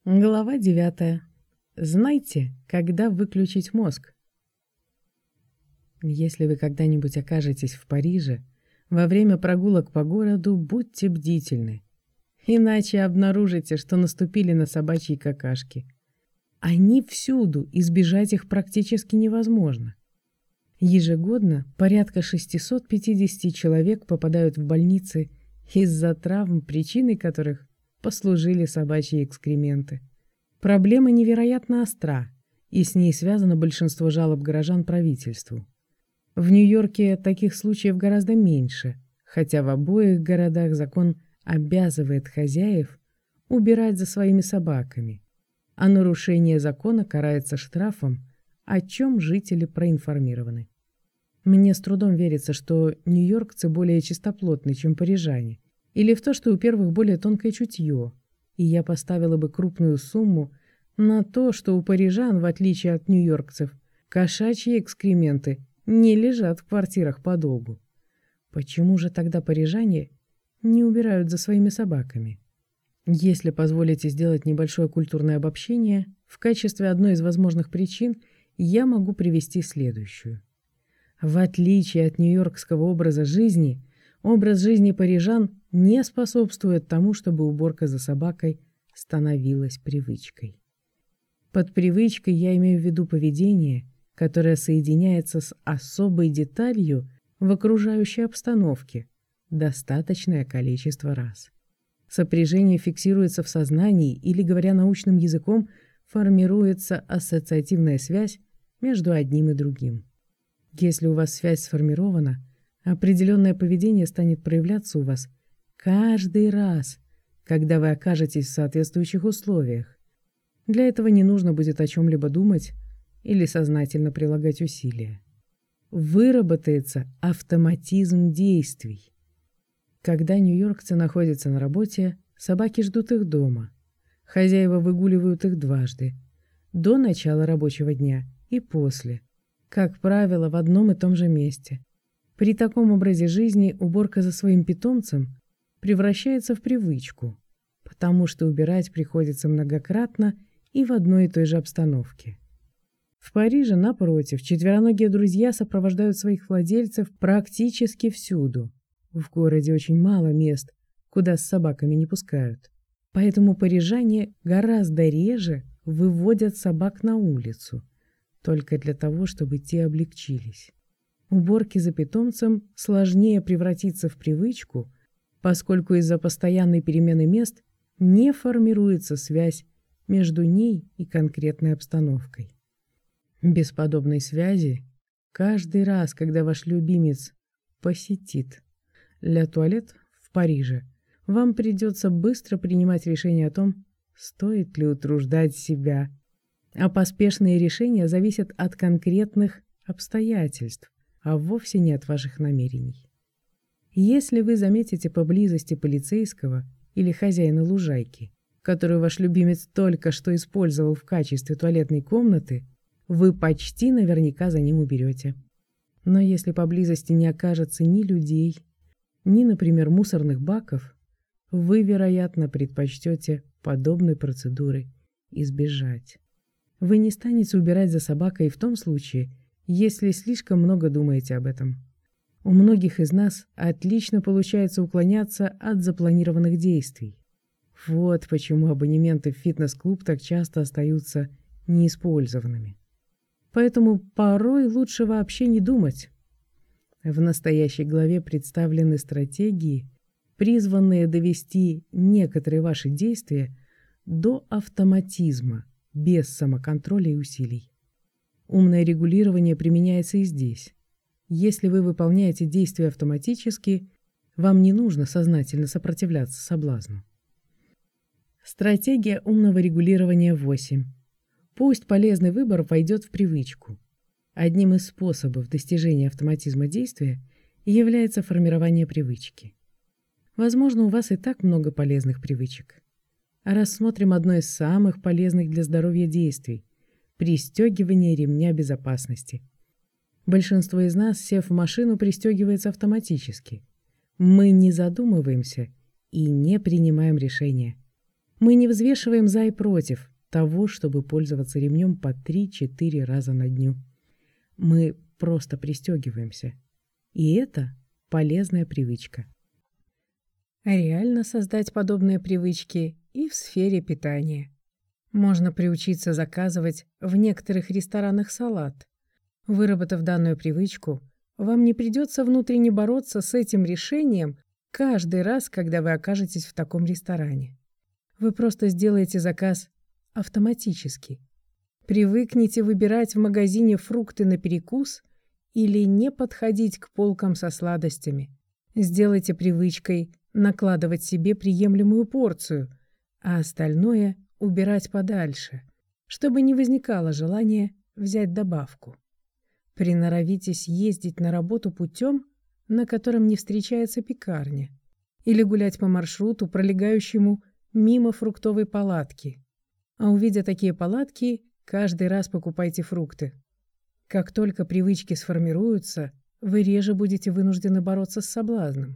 Глава 9. Знайте, когда выключить мозг. Если вы когда-нибудь окажетесь в Париже, во время прогулок по городу будьте бдительны. Иначе обнаружите, что наступили на собачьи какашки. Они всюду, избежать их практически невозможно. Ежегодно порядка 650 человек попадают в больницы из-за травм, причиной которых послужили собачьи экскременты. Проблема невероятно остра, и с ней связано большинство жалоб горожан правительству. В Нью-Йорке таких случаев гораздо меньше, хотя в обоих городах закон обязывает хозяев убирать за своими собаками, а нарушение закона карается штрафом, о чем жители проинформированы. Мне с трудом верится, что нью-йоркцы более чистоплотны, чем парижане, или в то, что у первых более тонкое чутье, и я поставила бы крупную сумму на то, что у парижан, в отличие от нью-йоркцев, кошачьи экскременты не лежат в квартирах подолгу. Почему же тогда парижане не убирают за своими собаками? Если позволите сделать небольшое культурное обобщение, в качестве одной из возможных причин я могу привести следующую. В отличие от нью-йоркского образа жизни, образ жизни парижан не способствует тому, чтобы уборка за собакой становилась привычкой. Под привычкой я имею в виду поведение, которое соединяется с особой деталью в окружающей обстановке достаточное количество раз. Сопряжение фиксируется в сознании или, говоря научным языком, формируется ассоциативная связь между одним и другим. Если у вас связь сформирована, определенное поведение станет проявляться у вас каждый раз, когда вы окажетесь в соответствующих условиях. Для этого не нужно будет о чем-либо думать или сознательно прилагать усилия. Выработается автоматизм действий. Когда нью-йоркцы находятся на работе, собаки ждут их дома. Хозяева выгуливают их дважды: до начала рабочего дня и после, как правило, в одном и том же месте. При таком образе жизни уборка за своим питомцем превращается в привычку, потому что убирать приходится многократно и в одной и той же обстановке. В Париже, напротив, четвероногие друзья сопровождают своих владельцев практически всюду. В городе очень мало мест, куда с собаками не пускают. Поэтому парижане гораздо реже выводят собак на улицу, только для того, чтобы те облегчились. Уборке за питомцем сложнее превратиться в привычку, поскольку из-за постоянной перемены мест не формируется связь между ней и конкретной обстановкой. Без подобной связи каждый раз, когда ваш любимец посетит Ля Туалет в Париже, вам придется быстро принимать решение о том, стоит ли утруждать себя. А поспешные решения зависят от конкретных обстоятельств, а вовсе не от ваших намерений. Если вы заметите поблизости полицейского или хозяина лужайки, которую ваш любимец только что использовал в качестве туалетной комнаты, вы почти наверняка за ним уберете. Но если поблизости не окажется ни людей, ни, например, мусорных баков, вы, вероятно, предпочтете подобной процедуры избежать. Вы не станете убирать за собакой в том случае, если слишком много думаете об этом. У многих из нас отлично получается уклоняться от запланированных действий. Вот почему абонементы в фитнес-клуб так часто остаются неиспользованными. Поэтому порой лучше вообще не думать. В настоящей главе представлены стратегии, призванные довести некоторые ваши действия до автоматизма, без самоконтроля и усилий. Умное регулирование применяется и здесь. Если вы выполняете действия автоматически, вам не нужно сознательно сопротивляться соблазну. Стратегия умного регулирования 8. Пусть полезный выбор войдет в привычку. Одним из способов достижения автоматизма действия является формирование привычки. Возможно, у вас и так много полезных привычек. Рассмотрим одно из самых полезных для здоровья действий – пристегивание ремня безопасности. Большинство из нас, сев в машину, пристегивается автоматически. Мы не задумываемся и не принимаем решения. Мы не взвешиваем за и против того, чтобы пользоваться ремнем по 3-4 раза на дню. Мы просто пристегиваемся. И это полезная привычка. Реально создать подобные привычки и в сфере питания. Можно приучиться заказывать в некоторых ресторанах салат. Выработав данную привычку, вам не придется внутренне бороться с этим решением каждый раз, когда вы окажетесь в таком ресторане. Вы просто сделаете заказ автоматически. Привыкните выбирать в магазине фрукты на перекус или не подходить к полкам со сладостями. Сделайте привычкой накладывать себе приемлемую порцию, а остальное убирать подальше, чтобы не возникало желания взять добавку. Приноровитесь ездить на работу путем, на котором не встречается пекарня, или гулять по маршруту, пролегающему мимо фруктовой палатки. А увидя такие палатки, каждый раз покупайте фрукты. Как только привычки сформируются, вы реже будете вынуждены бороться с соблазном.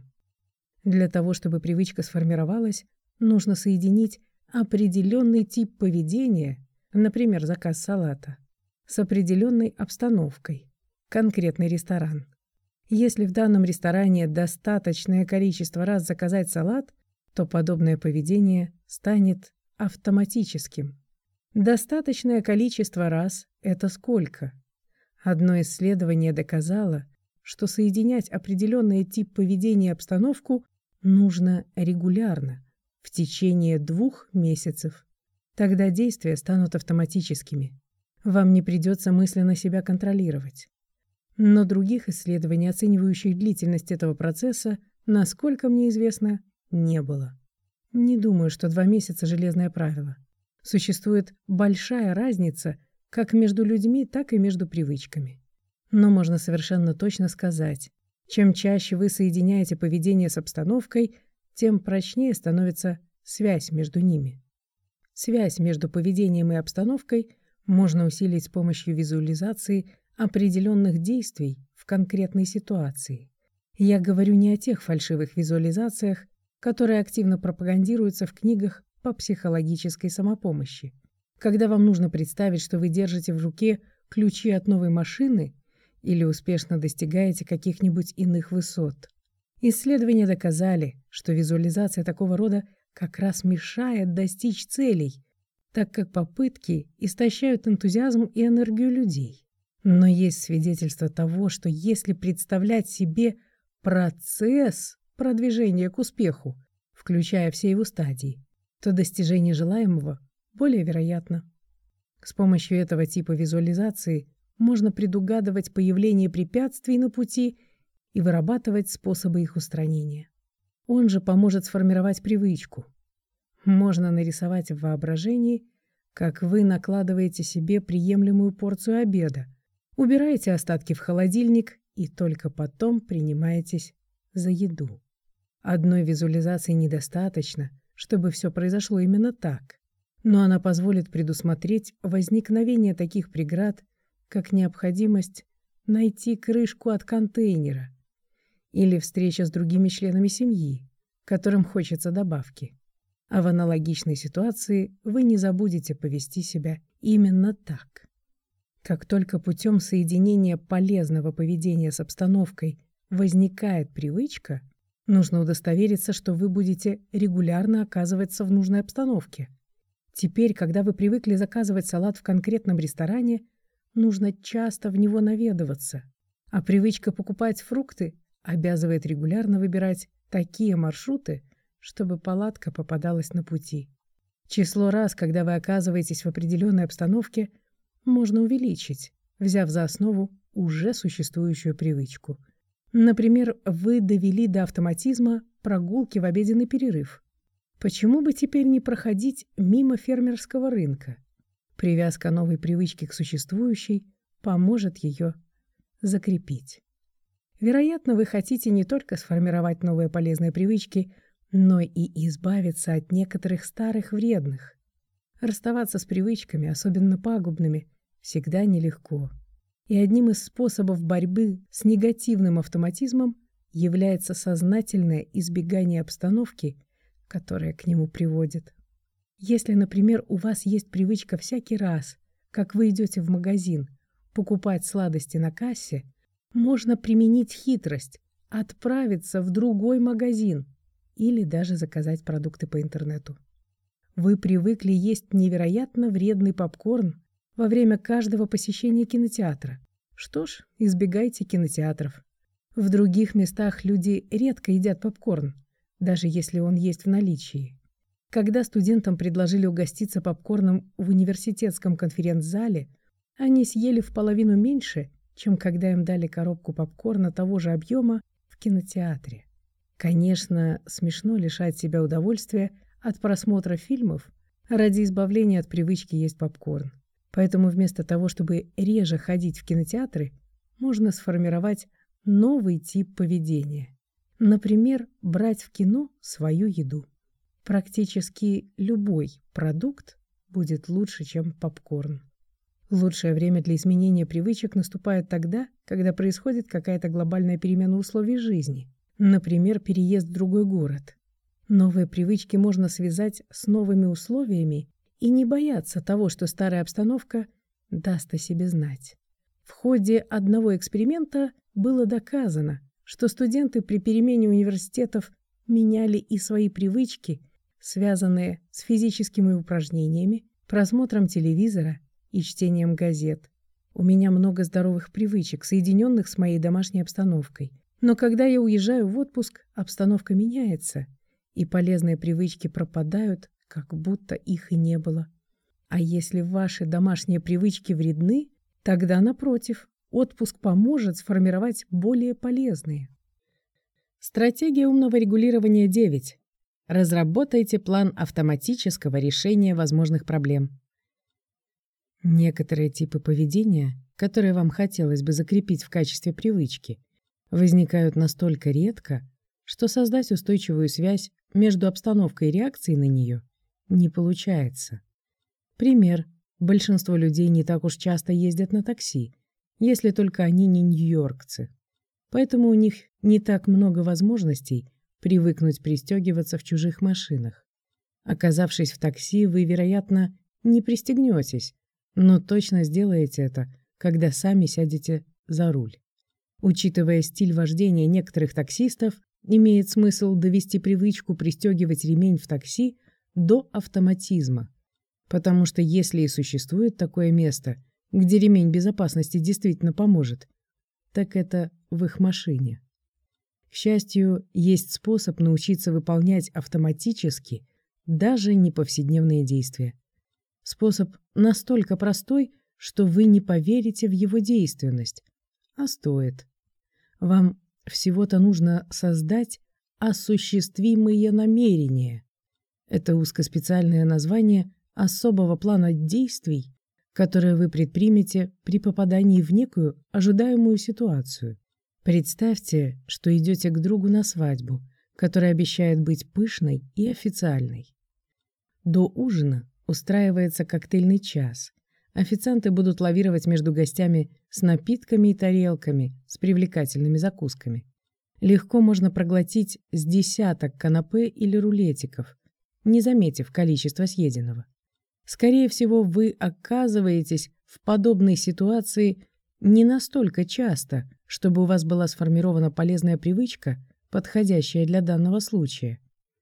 Для того, чтобы привычка сформировалась, нужно соединить определенный тип поведения, например, заказ салата, с определенной обстановкой, конкретный ресторан. Если в данном ресторане достаточное количество раз заказать салат, то подобное поведение станет автоматическим. Достаточное количество раз – это сколько? Одно исследование доказало, что соединять определенный тип поведения и обстановку нужно регулярно, в течение 2 месяцев. Тогда действия станут автоматическими. Вам не придется мысленно себя контролировать. Но других исследований, оценивающих длительность этого процесса, насколько мне известно, не было. Не думаю, что 2 месяца – железное правило. Существует большая разница как между людьми, так и между привычками. Но можно совершенно точно сказать, чем чаще вы соединяете поведение с обстановкой, тем прочнее становится связь между ними. Связь между поведением и обстановкой можно усилить с помощью визуализации определенных действий в конкретной ситуации. Я говорю не о тех фальшивых визуализациях, которые активно пропагандируются в книгах по психологической самопомощи. Когда вам нужно представить, что вы держите в руке ключи от новой машины или успешно достигаете каких-нибудь иных высот. Исследования доказали, что визуализация такого рода как раз мешает достичь целей, так как попытки истощают энтузиазм и энергию людей. Но есть свидетельство того, что если представлять себе процесс продвижения к успеху, включая все его стадии, то достижение желаемого более вероятно. С помощью этого типа визуализации можно предугадывать появление препятствий на пути и вырабатывать способы их устранения. Он же поможет сформировать привычку. Можно нарисовать в воображении, как вы накладываете себе приемлемую порцию обеда, убираете остатки в холодильник и только потом принимаетесь за еду. Одной визуализации недостаточно, чтобы все произошло именно так, но она позволит предусмотреть возникновение таких преград, как необходимость найти крышку от контейнера или встреча с другими членами семьи, которым хочется добавки. А в аналогичной ситуации вы не забудете повести себя именно так. Как только путем соединения полезного поведения с обстановкой возникает привычка, нужно удостовериться, что вы будете регулярно оказываться в нужной обстановке. Теперь, когда вы привыкли заказывать салат в конкретном ресторане, нужно часто в него наведываться, а привычка покупать фрукты обязывает регулярно выбирать такие маршруты, чтобы палатка попадалась на пути. Число раз, когда вы оказываетесь в определенной обстановке, можно увеличить, взяв за основу уже существующую привычку. Например, вы довели до автоматизма прогулки в обеденный перерыв. Почему бы теперь не проходить мимо фермерского рынка? Привязка новой привычки к существующей поможет ее закрепить. Вероятно, вы хотите не только сформировать новые полезные привычки, но и избавиться от некоторых старых вредных. Расставаться с привычками, особенно пагубными, всегда нелегко. И одним из способов борьбы с негативным автоматизмом является сознательное избегание обстановки, которая к нему приводит. Если, например, у вас есть привычка всякий раз, как вы идете в магазин, покупать сладости на кассе, можно применить хитрость, отправиться в другой магазин или даже заказать продукты по интернету. Вы привыкли есть невероятно вредный попкорн во время каждого посещения кинотеатра. Что ж, избегайте кинотеатров. В других местах люди редко едят попкорн, даже если он есть в наличии. Когда студентам предложили угоститься попкорном в университетском конференц-зале, они съели в половину меньше, чем когда им дали коробку попкорна того же объема в кинотеатре. Конечно, смешно лишать себя удовольствия от просмотра фильмов ради избавления от привычки есть попкорн. Поэтому вместо того, чтобы реже ходить в кинотеатры, можно сформировать новый тип поведения. Например, брать в кино свою еду. Практически любой продукт будет лучше, чем попкорн. Лучшее время для изменения привычек наступает тогда, когда происходит какая-то глобальная перемена условий жизни. Например, переезд в другой город. Новые привычки можно связать с новыми условиями и не бояться того, что старая обстановка даст о себе знать. В ходе одного эксперимента было доказано, что студенты при перемене университетов меняли и свои привычки, связанные с физическими упражнениями, просмотром телевизора и чтением газет. У меня много здоровых привычек, соединенных с моей домашней обстановкой. Но когда я уезжаю в отпуск, обстановка меняется, и полезные привычки пропадают, как будто их и не было. А если ваши домашние привычки вредны, тогда, напротив, отпуск поможет сформировать более полезные. Стратегия умного регулирования 9. Разработайте план автоматического решения возможных проблем. Некоторые типы поведения, которые вам хотелось бы закрепить в качестве привычки, возникают настолько редко, что создать устойчивую связь между обстановкой и реакцией на нее не получается. Пример. Большинство людей не так уж часто ездят на такси, если только они не нью-йоркцы. Поэтому у них не так много возможностей привыкнуть пристегиваться в чужих машинах. Оказавшись в такси, вы, вероятно, не пристегнетесь, но точно сделаете это, когда сами сядете за руль. Учитывая стиль вождения некоторых таксистов, имеет смысл довести привычку пристегивать ремень в такси до автоматизма. Потому что если и существует такое место, где ремень безопасности действительно поможет, так это в их машине. К счастью, есть способ научиться выполнять автоматически даже неповседневные действия. Способ настолько простой, что вы не поверите в его действенность, а стоит. Вам всего-то нужно создать осуществимые намерения. Это узкоспециальное название особого плана действий, которые вы предпримете при попадании в некую ожидаемую ситуацию. Представьте, что идете к другу на свадьбу, которая обещает быть пышной и официальной. До ужина устраивается коктейльный час. Официанты будут лавировать между гостями с напитками и тарелками, с привлекательными закусками. Легко можно проглотить с десяток канапе или рулетиков, не заметив количество съеденного. Скорее всего, вы оказываетесь в подобной ситуации не настолько часто, чтобы у вас была сформирована полезная привычка, подходящая для данного случая.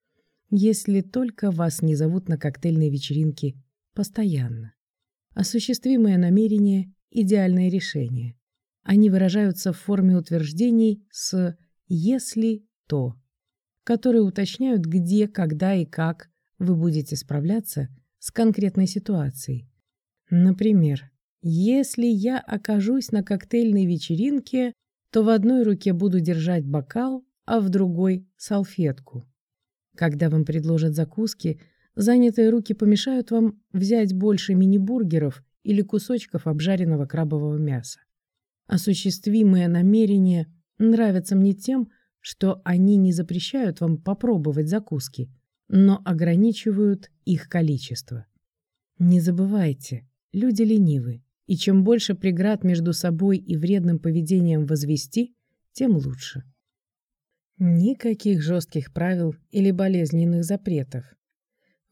Если только вас не зовут на коктейльные вечеринки постоянно. Осуществимое намерение – идеальное решение. Они выражаются в форме утверждений с «если то», которые уточняют, где, когда и как вы будете справляться с конкретной ситуацией. Например, если я окажусь на коктейльной вечеринке, то в одной руке буду держать бокал, а в другой – салфетку. Когда вам предложат закуски, занятые руки помешают вам взять больше мини-бургеров или кусочков обжаренного крабового мяса. Осуществимые намерения нравятся мне тем, что они не запрещают вам попробовать закуски, но ограничивают их количество. Не забывайте, люди ленивы, и чем больше преград между собой и вредным поведением возвести, тем лучше. Никаких жестких правил или болезненных запретов.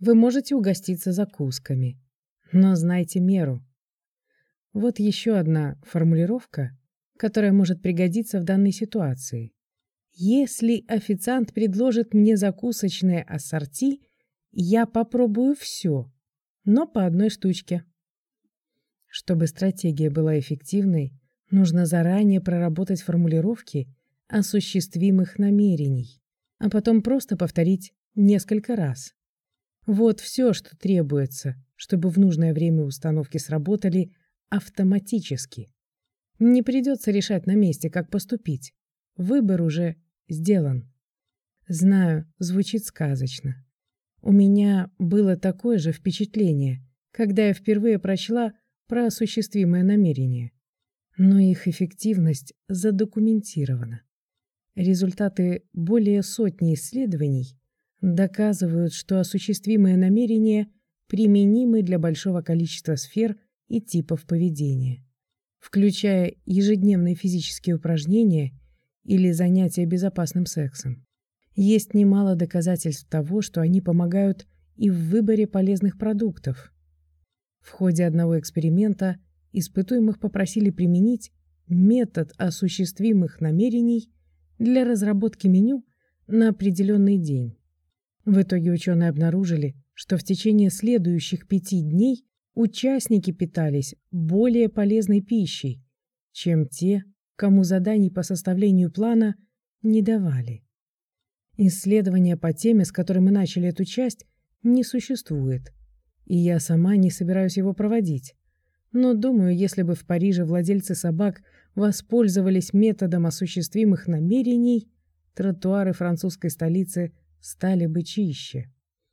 вы можете угоститься закусками. Но знайте меру. Вот еще одна формулировка, которая может пригодиться в данной ситуации. Если официант предложит мне закусочное ассорти, я попробую все, но по одной штучке. Чтобы стратегия была эффективной, нужно заранее проработать формулировки осуществимых намерений, а потом просто повторить несколько раз. Вот все, что требуется, чтобы в нужное время установки сработали автоматически. Не придется решать на месте, как поступить. Выбор уже сделан. Знаю, звучит сказочно. У меня было такое же впечатление, когда я впервые прочла про осуществимое намерение. Но их эффективность задокументирована. Результаты более сотни исследований доказывают, что осуществимые намерения применимы для большого количества сфер и типов поведения, включая ежедневные физические упражнения или занятия безопасным сексом. Есть немало доказательств того, что они помогают и в выборе полезных продуктов. В ходе одного эксперимента испытуемых попросили применить метод осуществимых намерений для разработки меню на определенный день. В итоге ученые обнаружили, что в течение следующих 5 дней участники питались более полезной пищей, чем те, кому заданий по составлению плана не давали. Исследования по теме, с которой мы начали эту часть, не существует, и я сама не собираюсь его проводить. Но думаю, если бы в Париже владельцы собак воспользовались методом осуществимых намерений, тротуары французской столицы стали бы чище.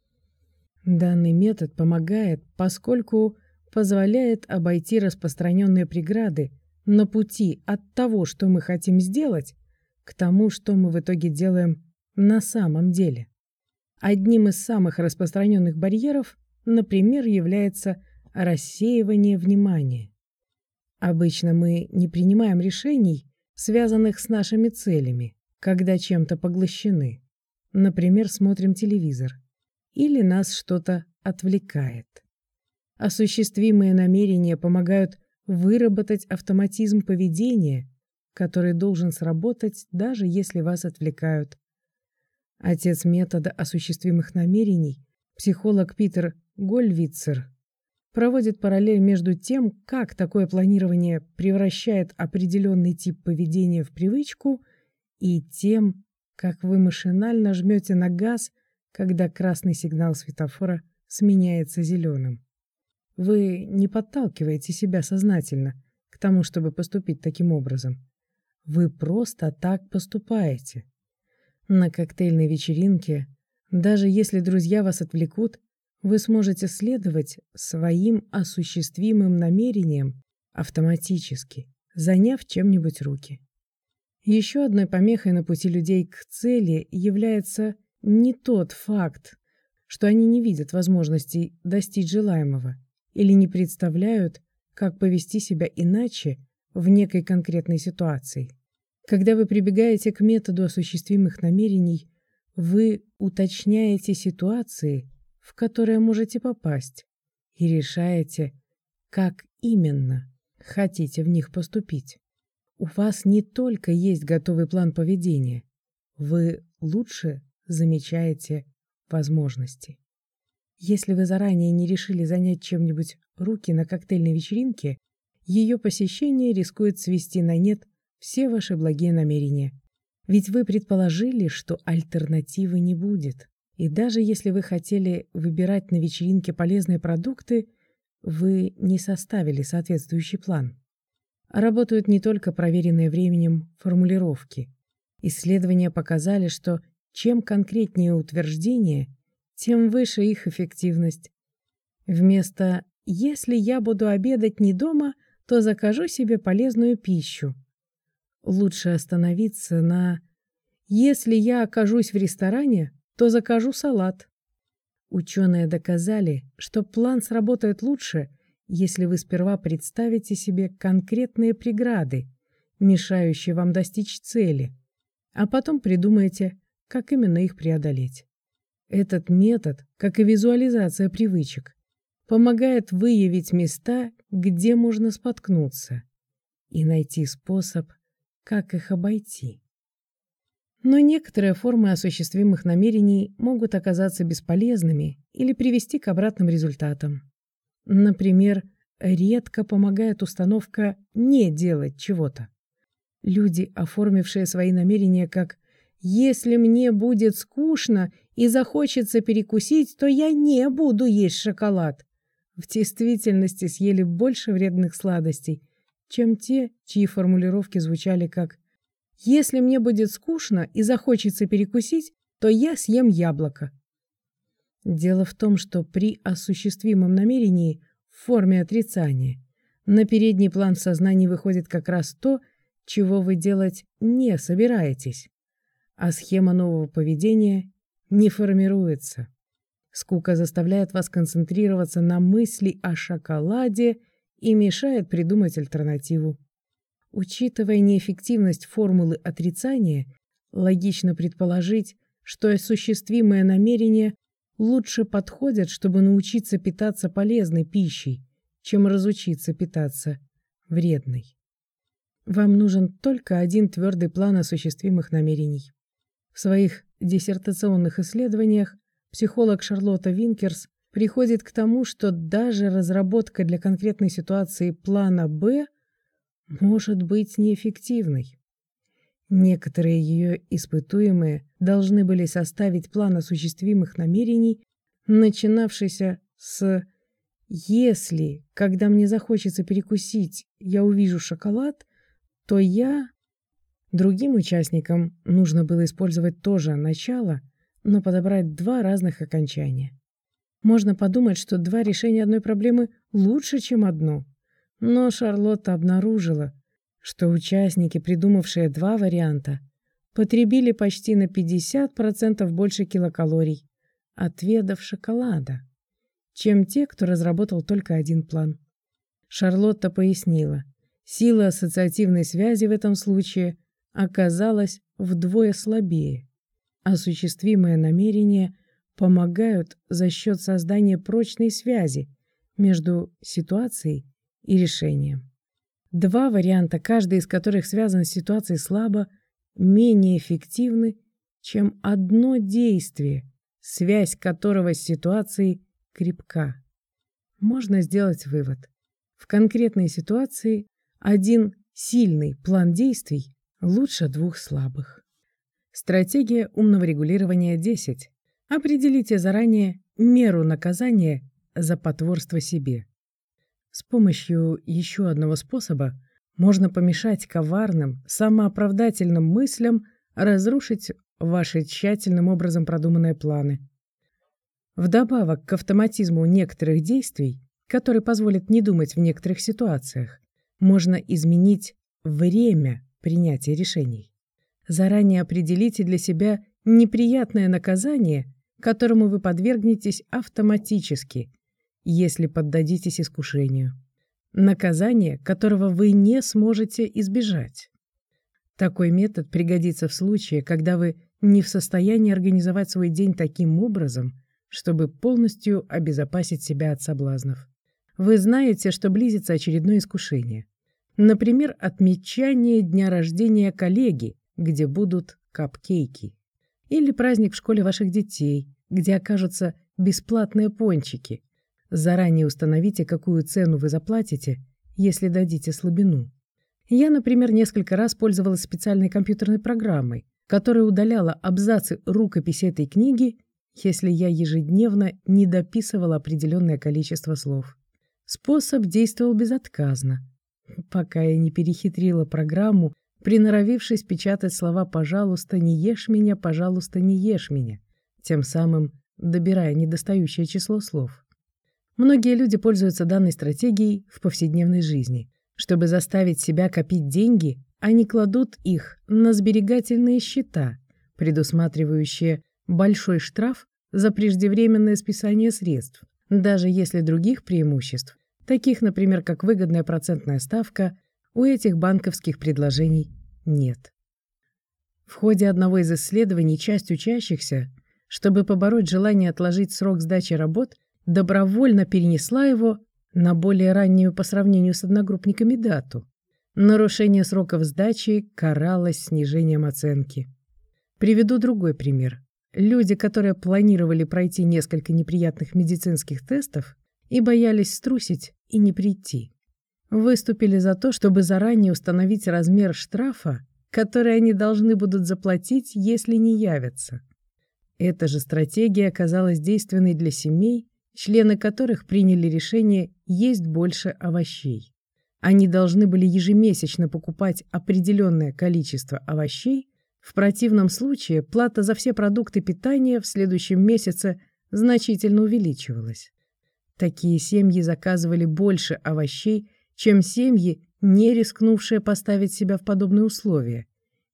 Данный метод помогает, поскольку позволяет обойти распространенные преграды на пути от того, что мы хотим сделать, к тому, что мы в итоге делаем на самом деле. Одним из самых распространенных барьеров, например, является рассеивание внимания. Обычно мы не принимаем решений, связанных с нашими целями, когда чем-то поглощены. Например, смотрим телевизор. Или нас что-то отвлекает. Осуществимые намерения помогают выработать автоматизм поведения, который должен сработать, даже если вас отвлекают. Отец метода осуществимых намерений, психолог Питер Гольвицер, проводит параллель между тем, как такое планирование превращает определенный тип поведения в привычку, и тем, как вы машинально жмете на газ, когда красный сигнал светофора сменяется зеленым. Вы не подталкиваете себя сознательно к тому, чтобы поступить таким образом. Вы просто так поступаете. На коктейльной вечеринке, даже если друзья вас отвлекут, вы сможете следовать своим осуществимым намерениям автоматически, заняв чем-нибудь руки. Еще одной помехой на пути людей к цели является не тот факт, что они не видят возможностей достичь желаемого или не представляют, как повести себя иначе в некой конкретной ситуации. Когда вы прибегаете к методу осуществимых намерений, вы уточняете ситуации, в которые можете попасть, и решаете, как именно хотите в них поступить. У вас не только есть готовый план поведения, вы лучше замечаете возможности. Если вы заранее не решили занять чем-нибудь руки на коктейльной вечеринке, ее посещение рискует свести на нет все ваши благие намерения. Ведь вы предположили, что альтернативы не будет. И даже если вы хотели выбирать на вечеринке полезные продукты, вы не составили соответствующий план. Работают не только проверенные временем формулировки. Исследования показали, что чем конкретнее утверждение, тем выше их эффективность. Вместо «если я буду обедать не дома, то закажу себе полезную пищу» лучше остановиться на «если я окажусь в ресторане, то закажу салат». Ученые доказали, что план сработает лучше, если вы сперва представите себе конкретные преграды, мешающие вам достичь цели, а потом придумаете, как именно их преодолеть. Этот метод, как и визуализация привычек, помогает выявить места, где можно споткнуться, и найти способ, как их обойти. Но некоторые формы осуществимых намерений могут оказаться бесполезными или привести к обратным результатам. Например, редко помогает установка не делать чего-то. Люди, оформившие свои намерения как «если мне будет скучно и захочется перекусить, то я не буду есть шоколад», в действительности съели больше вредных сладостей, чем те, чьи формулировки звучали как «если мне будет скучно и захочется перекусить, то я съем яблоко». Дело в том, что при осуществимом намерении в форме отрицания на передний план в сознании выходит как раз то, чего вы делать не собираетесь, а схема нового поведения не формируется. Скука заставляет вас концентрироваться на мысли о шоколаде и мешает придумать альтернативу. Учитывая неэффективность формулы отрицания, логично предположить, что осуществимые намерения лучше подходят, чтобы научиться питаться полезной пищей, чем разучиться питаться вредной. Вам нужен только один твердый план осуществимых намерений. В своих диссертационных исследованиях психолог Шарлотта Винкерс приходит к тому, что даже разработка для конкретной ситуации плана «Б» может быть неэффективной. Некоторые ее испытуемые должны были составить план осуществимых намерений, начинавшийся с «если, когда мне захочется перекусить, я увижу шоколад, то я…» Другим участникам нужно было использовать то же начало, но подобрать два разных окончания. Можно подумать, что два решения одной проблемы лучше, чем одно. Но Шарлотта обнаружила, что участники, придумавшие два варианта, потребили почти на 50% больше килокалорий, отведав шоколада, чем те, кто разработал только один план. Шарлотта пояснила, сила ассоциативной связи в этом случае оказалась вдвое слабее. Осуществимые намерения помогают за счет создания прочной связи между ситуацией и решением. Два варианта, каждый из которых связан с ситуацией слабо, менее эффективны, чем одно действие, связь которого с ситуацией крепка. Можно сделать вывод. В конкретной ситуации один сильный план действий лучше двух слабых. Стратегия умного регулирования 10. Определите заранее меру наказания за потворство себе. С помощью еще одного способа можно помешать коварным, самооправдательным мыслям разрушить ваши тщательным образом продуманные планы. Вдобавок к автоматизму некоторых действий, который позволит не думать в некоторых ситуациях, можно изменить время принятия решений. Заранее определите для себя неприятное наказание, которому вы подвергнетесь автоматически, если поддадитесь искушению. Наказание, которого вы не сможете избежать. Такой метод пригодится в случае, когда вы не в состоянии организовать свой день таким образом, чтобы полностью обезопасить себя от соблазнов. Вы знаете, что близится очередное искушение. Например, отмечание дня рождения коллеги, где будут капкейки. Или праздник в школе ваших детей, где окажутся бесплатные пончики. Заранее установите, какую цену вы заплатите, если дадите слабину. Я, например, несколько раз пользовалась специальной компьютерной программой, которая удаляла абзацы рукописи этой книги, если я ежедневно не дописывала определенное количество слов. Способ действовал безотказно, пока я не перехитрила программу, приноровившись печатать слова «пожалуйста, не ешь меня, пожалуйста, не ешь меня», тем самым добирая недостающее число слов. Многие люди пользуются данной стратегией в повседневной жизни. Чтобы заставить себя копить деньги, они кладут их на сберегательные счета, предусматривающие большой штраф за преждевременное списание средств, даже если других преимуществ, таких, например, как выгодная процентная ставка, у этих банковских предложений нет. В ходе одного из исследований часть учащихся, чтобы побороть желание отложить срок сдачи работ, добровольно перенесла его на более раннюю по сравнению с одногруппниками дату. Нарушение сроков сдачи каралось снижением оценки. Приведу другой пример. Люди, которые планировали пройти несколько неприятных медицинских тестов и боялись струсить и не прийти, выступили за то, чтобы заранее установить размер штрафа, который они должны будут заплатить, если не явятся. Эта же стратегия оказалась действенной для семей, члены которых приняли решение есть больше овощей. Они должны были ежемесячно покупать определенное количество овощей, в противном случае плата за все продукты питания в следующем месяце значительно увеличивалась. Такие семьи заказывали больше овощей, чем семьи, не рискнувшие поставить себя в подобные условия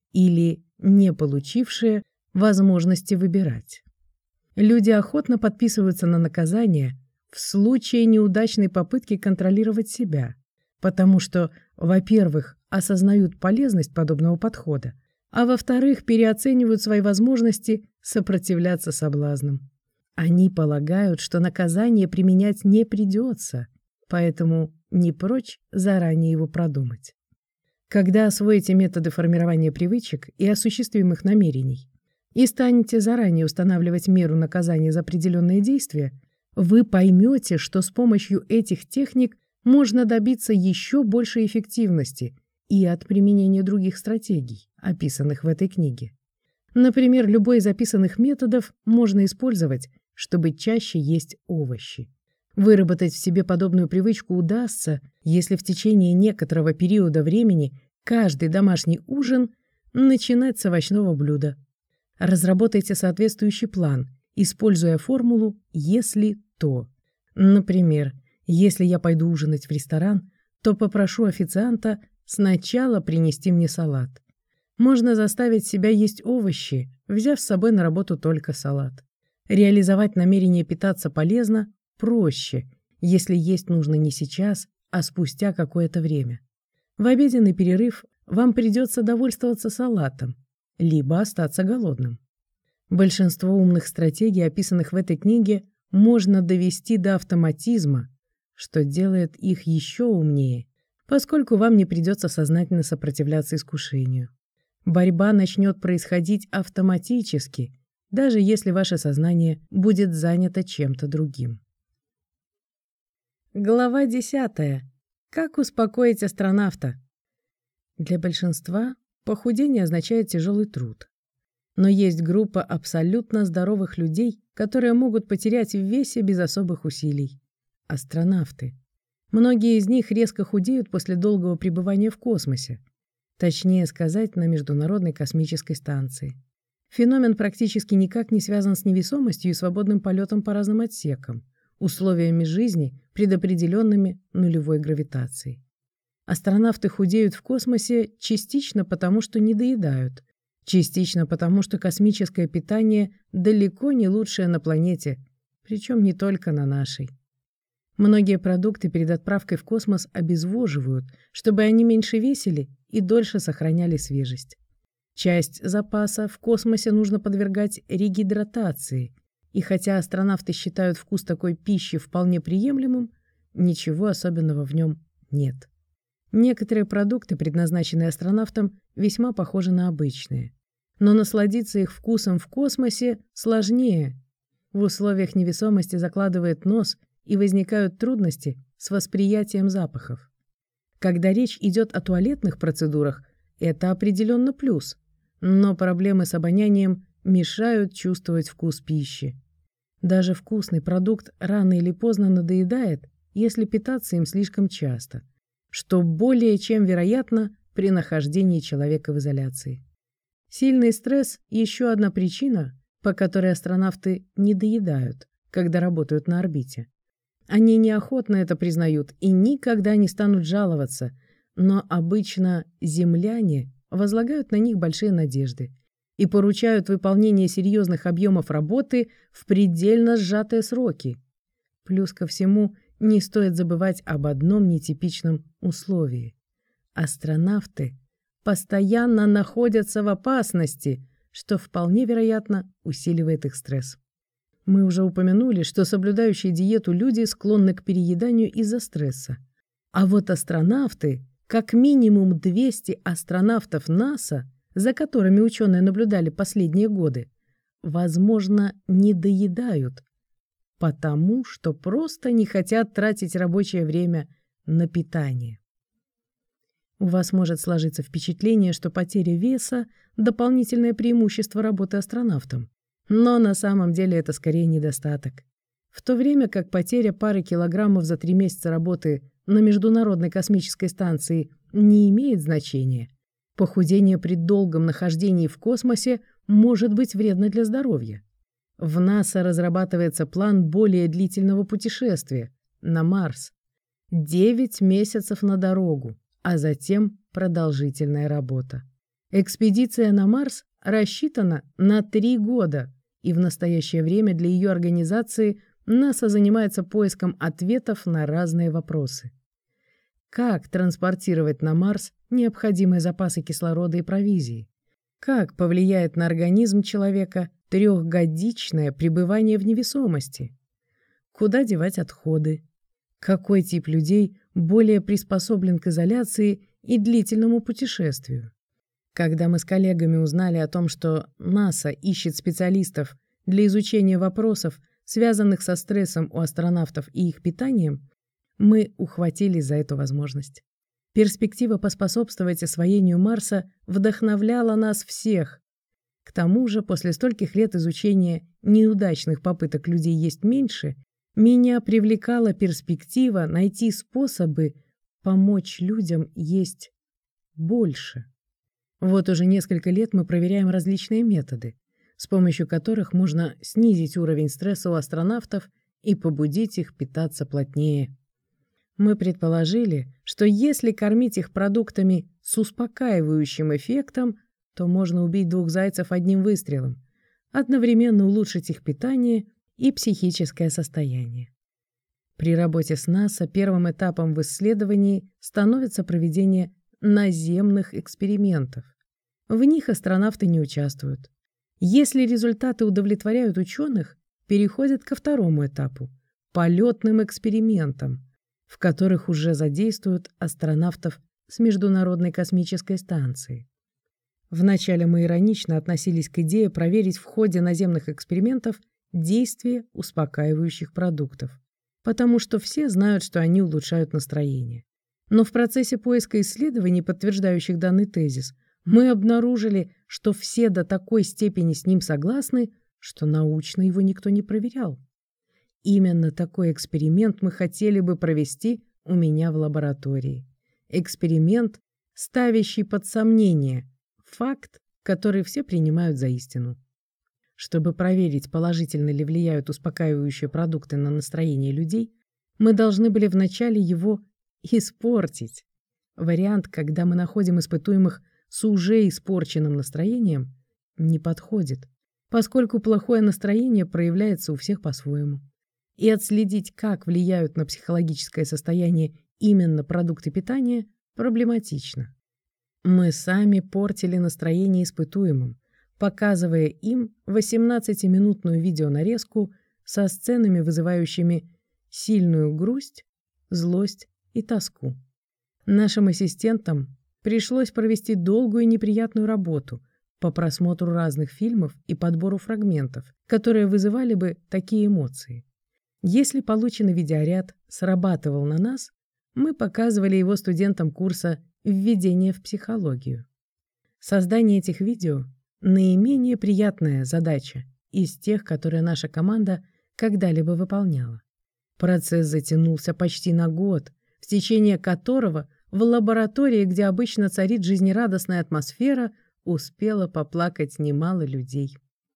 или не получившие возможности выбирать. Люди охотно подписываются на наказание в случае неудачной попытки контролировать себя, потому что, во-первых, осознают полезность подобного подхода, а во-вторых, переоценивают свои возможности сопротивляться соблазнам. Они полагают, что наказание применять не придется, поэтому не прочь заранее его продумать. Когда освоите методы формирования привычек и осуществимых намерений и станете заранее устанавливать меру наказания за определенные действия, вы поймете, что с помощью этих техник можно добиться еще большей эффективности и от применения других стратегий, описанных в этой книге. Например, любой из описанных методов можно использовать, чтобы чаще есть овощи. Выработать в себе подобную привычку удастся, если в течение некоторого периода времени каждый домашний ужин начинать с овощного блюда. Разработайте соответствующий план, используя формулу «если то». Например, если я пойду ужинать в ресторан, то попрошу официанта сначала принести мне салат. Можно заставить себя есть овощи, взяв с собой на работу только салат. Реализовать намерение питаться полезно проще, если есть нужно не сейчас, а спустя какое-то время. В обеденный перерыв вам придется довольствоваться салатом, либо остаться голодным. Большинство умных стратегий, описанных в этой книге, можно довести до автоматизма, что делает их еще умнее, поскольку вам не придется сознательно сопротивляться искушению. Борьба начнет происходить автоматически, даже если ваше сознание будет занято чем-то другим. Глава 10. Как успокоить астронавта? Для большинства похудение означает тяжелый труд. Но есть группа абсолютно здоровых людей, которые могут потерять в весе без особых усилий. Астронавты. Многие из них резко худеют после долгого пребывания в космосе. Точнее сказать, на Международной космической станции. Феномен практически никак не связан с невесомостью и свободным полетом по разным отсекам, условиями жизни, предопределенными нулевой гравитацией. Астронавты худеют в космосе частично потому, что недоедают, частично потому, что космическое питание далеко не лучшее на планете, причем не только на нашей. Многие продукты перед отправкой в космос обезвоживают, чтобы они меньше весили и дольше сохраняли свежесть. Часть запаса в космосе нужно подвергать регидратации, и хотя астронавты считают вкус такой пищи вполне приемлемым, ничего особенного в нем нет. Некоторые продукты, предназначенные астронавтам, весьма похожи на обычные. Но насладиться их вкусом в космосе сложнее. В условиях невесомости закладывает нос, и возникают трудности с восприятием запахов. Когда речь идет о туалетных процедурах, это определенно плюс, но проблемы с обонянием мешают чувствовать вкус пищи. Даже вкусный продукт рано или поздно надоедает, если питаться им слишком часто, что более чем вероятно при нахождении человека в изоляции. Сильный стресс – еще одна причина, по которой астронавты не доедают, когда работают на орбите. Они неохотно это признают и никогда не станут жаловаться, но обычно земляне возлагают на них большие надежды и поручают выполнение серьезных объемов работы в предельно сжатые сроки. Плюс ко всему, не стоит забывать об одном нетипичном условии. Астронавты постоянно находятся в опасности, что вполне вероятно усиливает их стресс. Мы уже упомянули, что соблюдающие диету люди склонны к перееданию из-за стресса. А вот астронавты, как минимум 200 астронавтов НАСА, за которыми ученые наблюдали последние годы, возможно, не доедают, потому что просто не хотят тратить рабочее время на питание. У вас может сложиться впечатление, что потеря веса – дополнительное преимущество работы астронавтом. Но на самом деле это скорее недостаток. В то время как потеря пары килограммов за 3 месяца работы на Международной космической станции не имеет значения, похудение при долгом нахождении в космосе может быть вредно для здоровья. В НАСА разрабатывается план более длительного путешествия на Марс. 9 месяцев на дорогу, а затем продолжительная работа. Экспедиция на Марс рассчитана на 3 года, и в настоящее время для ее организации НАСА занимается поиском ответов на разные вопросы. Как транспортировать на Марс необходимые запасы кислорода и провизии? Как повлияет на организм человека 3-годичное пребывание в невесомости? Куда девать отходы? Какой тип людей более приспособлен к изоляции и длительному путешествию? Когда мы с коллегами узнали о том, что НАСА ищет специалистов для изучения вопросов, связанных со стрессом у астронавтов и их питанием, мы ухватились за эту возможность. Перспектива поспособствовать освоению Марса вдохновляла нас всех. К тому же, после стольких лет изучения неудачных попыток людей есть меньше, меня привлекала перспектива найти способы помочь людям есть больше. Вот уже несколько лет мы проверяем различные методы, с помощью которых можно снизить уровень стресса у астронавтов и побудить их питаться плотнее. Мы предположили, что если кормить их продуктами с успокаивающим эффектом, то можно убить 2 зайцев одним выстрелом, одновременно улучшить их питание и психическое состояние. При работе с НАСА первым этапом в исследовании становится проведение наземных экспериментов. В них астронавты не участвуют. Если результаты удовлетворяют ученых, переходят ко второму этапу – полетным экспериментам, в которых уже задействуют астронавтов с Международной космической станции. Вначале мы иронично относились к идее проверить в ходе наземных экспериментов действие успокаивающих продуктов, потому что все знают, что они улучшают настроение. Но в процессе поиска исследований, подтверждающих данный тезис, мы обнаружили, что все до такой степени с ним согласны, что научно его никто не проверял. Именно такой эксперимент мы хотели бы провести у меня в лаборатории. Эксперимент, ставящий под сомнение факт, который все принимают за истину. Чтобы проверить, положительно ли влияют успокаивающие продукты на настроение людей, мы должны были вначале его испортить. Вариант, когда мы находим испытуемых с уже испорченным настроением, не подходит, поскольку плохое настроение проявляется у всех по-своему. И отследить, как влияют на психологическое состояние именно продукты питания, проблематично. Мы сами портили настроение испытуемым, показывая им 18-минутную видеонарезку со сценами, вызывающими сильную грусть, злость и тоску. Нашим ассистентам пришлось провести долгую и неприятную работу по просмотру разных фильмов и подбору фрагментов, которые вызывали бы такие эмоции. Если полученный видеоряд срабатывал на нас, мы показывали его студентам курса «Введение в психологию». Создание этих видео – наименее приятная задача из тех, которые наша команда когда-либо выполняла. Процесс затянулся почти на год, в течение которого в лаборатории, где обычно царит жизнерадостная атмосфера, успело поплакать немало людей.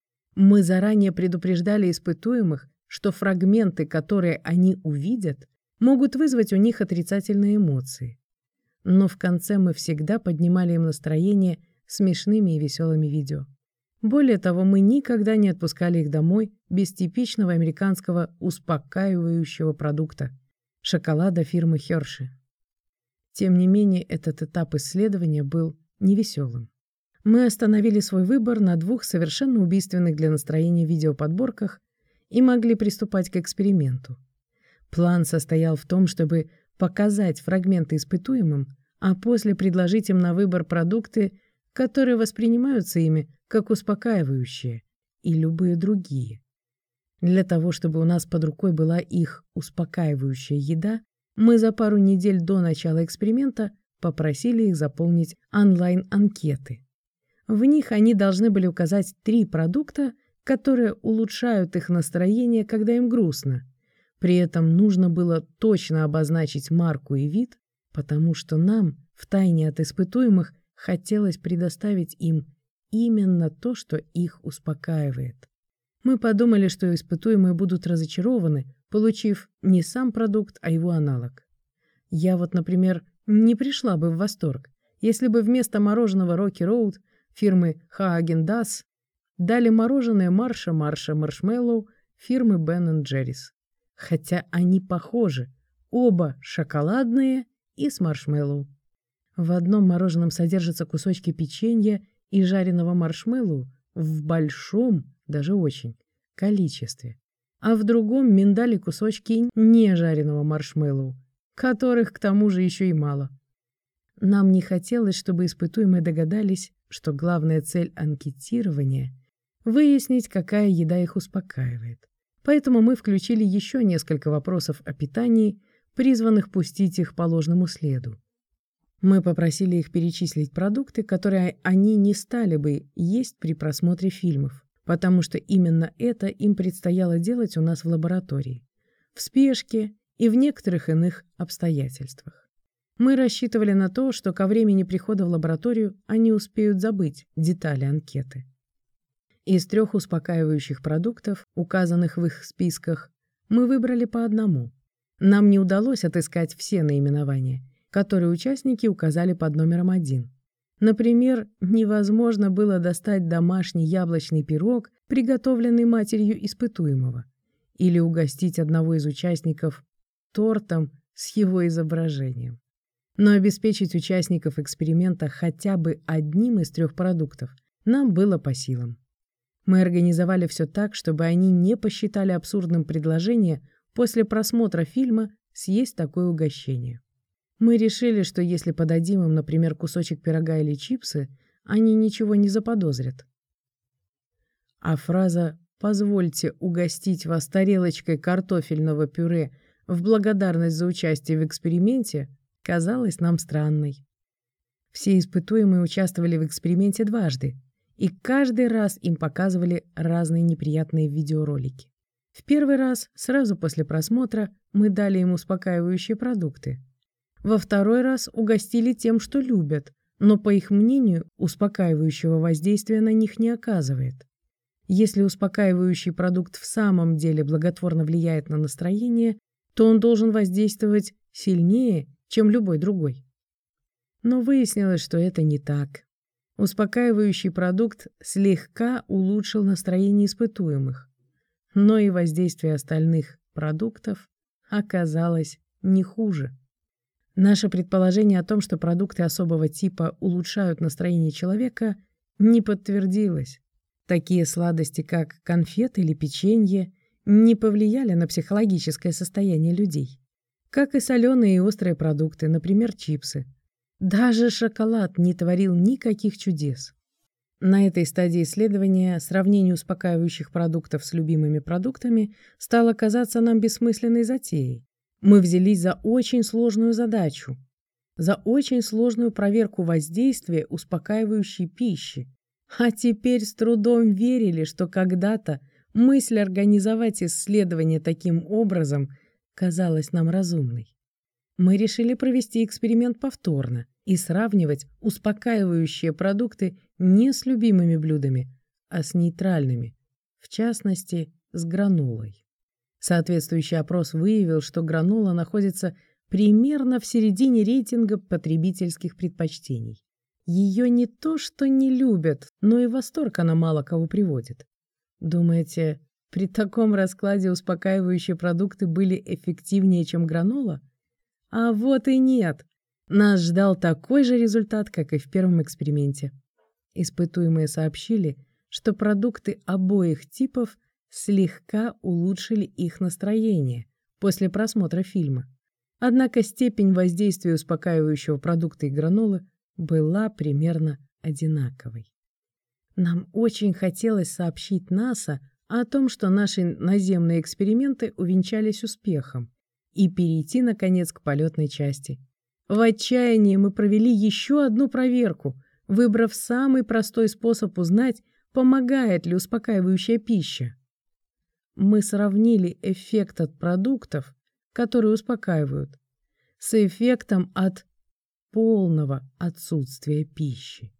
Мы заранее предупреждали испытуемых, что фрагменты, которые они увидят, могут вызвать у них отрицательные эмоции. Но в конце мы всегда поднимали им настроение смешными и веселыми видео. Более того, мы никогда не отпускали их домой без типичного американского успокаивающего продукта – шоколада фирмы Hershey. Тем не менее, этот этап исследования был невеселым. Мы остановили свой выбор на 2 совершенно убийственных для настроения видеоподборках и могли приступать к эксперименту. План состоял в том, чтобы показать фрагменты испытуемым, а после предложить им на выбор продукты, которые воспринимаются ими как успокаивающие, и любые другие. Для того, чтобы у нас под рукой была их успокаивающая еда, мы за пару недель до начала эксперимента попросили их заполнить онлайн-анкеты. В них они должны были указать 3 продукта, которые улучшают их настроение, когда им грустно. При этом нужно было точно обозначить марку и вид, потому что нам, втайне от испытуемых, хотелось предоставить им именно то, что их успокаивает. Мы подумали, что испытуемые будут разочарованы, получив не сам продукт, а его аналог. Я вот, например, не пришла бы в восторг, если бы вместо мороженого Rocky Road фирмы Häagen-Dazs дали мороженое Марша Маршмеллоу фирмы Ben & Jerry's. Хотя они похожи, оба шоколадные и с маршмеллоу. В одном мороженом содержатся кусочки печенья и жареного маршмеллоу в большом, даже очень, количестве, а в другом миндаль и кусочки нежареного маршмеллоу, которых к тому же еще и мало. Нам не хотелось, чтобы испытуемые догадались, что главная цель анкетирования — выяснить, какая еда их успокаивает. Поэтому мы включили еще несколько вопросов о питании, призванных пустить их по ложному следу. Мы попросили их перечислить продукты, которые они не стали бы есть при просмотре фильмов, потому что именно это им предстояло делать у нас в лаборатории, в спешке и в некоторых иных обстоятельствах. Мы рассчитывали на то, что ко времени прихода в лабораторию они успеют забыть детали анкеты. Из 3 успокаивающих продуктов, указанных в их списках, мы выбрали по одному. Нам не удалось отыскать все наименования, которые участники указали под номером 1. Например, невозможно было достать домашний яблочный пирог, приготовленный матерью испытуемого, или угостить одного из участников тортом с его изображением. Но обеспечить участников эксперимента хотя бы одним из 3 продуктов нам было по силам. Мы организовали все так, чтобы они не посчитали абсурдным предложение после просмотра фильма съесть такое угощение. Мы решили, что если подадим им, например, кусочек пирога или чипсы, они ничего не заподозрят. А фраза «позвольте угостить вас тарелочкой картофельного пюре в благодарность за участие в эксперименте» казалась нам странной. Все испытуемые участвовали в эксперименте дважды, и каждый раз им показывали разные неприятные видеоролики. В первый раз, сразу после просмотра, мы дали им успокаивающие продукты. Во второй раз угостили тем, что любят, но, по их мнению, успокаивающего воздействия на них не оказывает. Если успокаивающий продукт в самом деле благотворно влияет на настроение, то он должен воздействовать сильнее, чем любой другой. Но выяснилось, что это не так. Успокаивающий продукт слегка улучшил настроение испытуемых, но и воздействие остальных продуктов оказалось не хуже. Наше предположение о том, что продукты особого типа улучшают настроение человека, не подтвердилось. Такие сладости, как конфеты или печенье, не повлияли на психологическое состояние людей, как и соленые и острые продукты, например, чипсы. Даже шоколад не творил никаких чудес. На этой стадии исследования сравнение успокаивающих продуктов с любимыми продуктами стало казаться нам бессмысленной затеей. Мы взялись за очень сложную задачу, за очень сложную проверку воздействия успокаивающей пищи, а теперь с трудом верили, что когда-то мысль организовать исследование таким образом казалась нам разумной. Мы решили провести эксперимент повторно и сравнивать успокаивающие продукты не с любимыми блюдами, а с нейтральными, в частности, с гранолой. Соответствующий опрос выявил, что гранола находится примерно в середине рейтинга потребительских предпочтений. Ее не то что не любят, но и в восторг она мало кого приводит. Думаете, при таком раскладе успокаивающие продукты были эффективнее, чем гранола? А вот и нет. Нас ждал такой же результат, как и в первом эксперименте. Испытуемые сообщили, что продукты обоих типов слегка улучшили их настроение после просмотра фильма. Однако степень воздействия успокаивающего продукта и гранолы была примерно одинаковой. Нам очень хотелось сообщить НАСА о том, что наши наземные эксперименты увенчались успехом, и перейти, наконец, к полетной части. В отчаянии мы провели еще одну проверку, выбрав самый простой способ узнать, помогает ли успокаивающая пища. Мы сравнили эффект от продуктов, которые успокаивают, с эффектом от полного отсутствия пищи.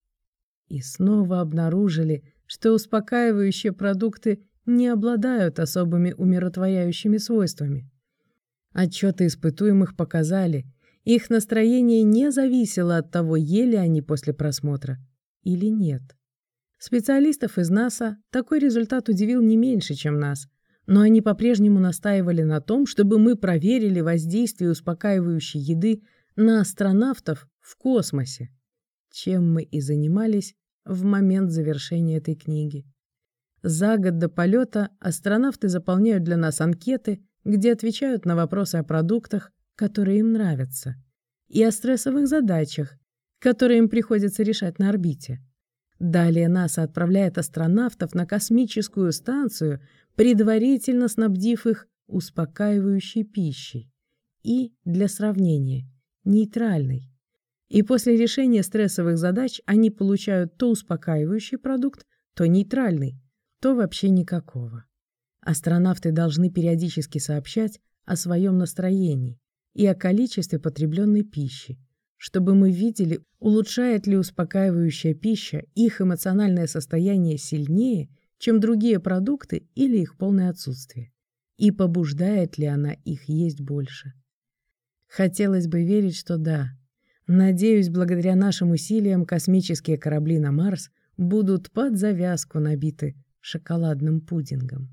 И снова обнаружили, что успокаивающие продукты не обладают особыми умиротворяющими свойствами. Отчеты испытуемых показали, их настроение не зависело от того, ели они после просмотра или нет. Специалистов из НАСА такой результат удивил не меньше, чем нас, но они по-прежнему настаивали на том, чтобы мы проверили воздействие успокаивающей еды на астронавтов в космосе, чем мы и занимались в момент завершения этой книги. За год до полета астронавты заполняют для нас анкеты, где отвечают на вопросы о продуктах, которые им нравятся, и о стрессовых задачах, которые им приходится решать на орбите. Далее НАСА отправляет астронавтов на космическую станцию, предварительно снабдив их успокаивающей пищей и, для сравнения, нейтральной. И после решения стрессовых задач они получают то успокаивающий продукт, то нейтральный, то вообще никакого. Астронавты должны периодически сообщать о своем настроении и о количестве потребленной пищи, чтобы мы видели, улучшает ли успокаивающая пища их эмоциональное состояние сильнее, чем другие продукты или их полное отсутствие, и побуждает ли она их есть больше. Хотелось бы верить, что да. Надеюсь, благодаря нашим усилиям космические корабли на Марс будут под завязку набиты шоколадным пудингом.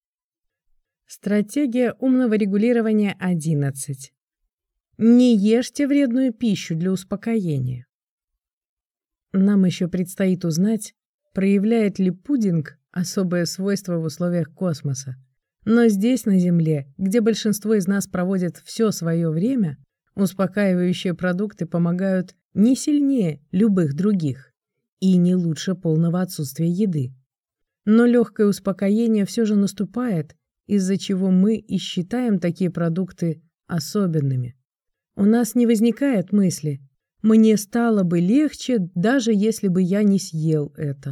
Стратегия умного регулирования 11. Не ешьте вредную пищу для успокоения. Нам еще предстоит узнать, проявляет ли пудинг особое свойство в условиях космоса. Но здесь, на Земле, где большинство из нас проводит все свое время, успокаивающие продукты помогают не сильнее любых других и не лучше полного отсутствия еды. Но легкое успокоение все же наступает, из-за чего мы и считаем такие продукты особенными. У нас не возникает мысли: «Мне стало бы легче, даже если бы я не съел это».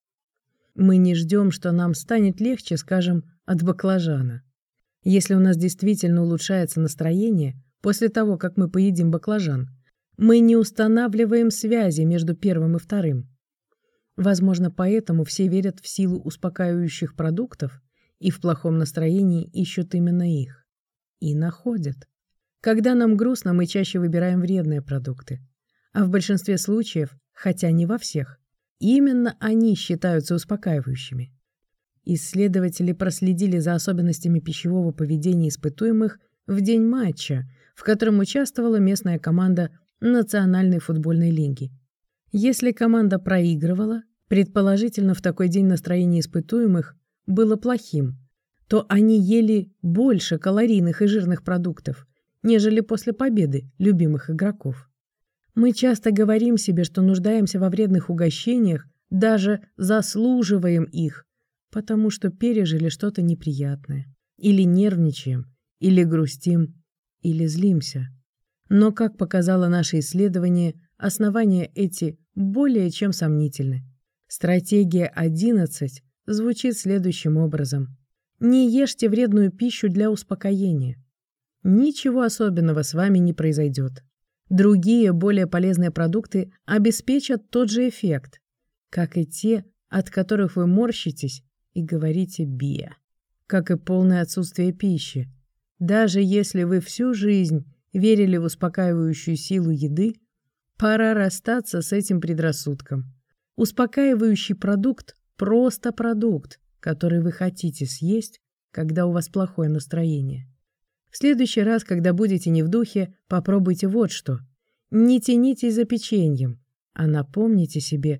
Мы не ждем, что нам станет легче, скажем, от баклажана. Если у нас действительно улучшается настроение после того, как мы поедим баклажан, мы не устанавливаем связи между первым и вторым. Возможно, поэтому все верят в силу успокаивающих продуктов и в плохом настроении ищут именно их. И находят. Когда нам грустно, мы чаще выбираем вредные продукты. А в большинстве случаев, хотя не во всех, именно они считаются успокаивающими. Исследователи проследили за особенностями пищевого поведения испытуемых в день матча, в котором участвовала местная команда Национальной футбольной лиги. Если команда проигрывала, предположительно в такой день настроение испытуемых было плохим, то они ели больше калорийных и жирных продуктов, нежели после победы любимых игроков. Мы часто говорим себе, что нуждаемся во вредных угощениях, даже заслуживаем их, потому что пережили что-то неприятное, или нервничаем, или грустим, или злимся. Но, как показало наше исследование, основания эти более чем сомнительны. Стратегия 11 звучит следующим образом. Не ешьте вредную пищу для успокоения. Ничего особенного с вами не произойдет. Другие, более полезные продукты обеспечат тот же эффект, как и те, от которых вы морщитесь и говорите «бе», как и полное отсутствие пищи. Даже если вы всю жизнь верили в успокаивающую силу еды, пора расстаться с этим предрассудком. Успокаивающий продукт – просто продукт, который вы хотите съесть, когда у вас плохое настроение. В следующий раз, когда будете не в духе, попробуйте вот что. Не тянитесь за печеньем, а напомните себе,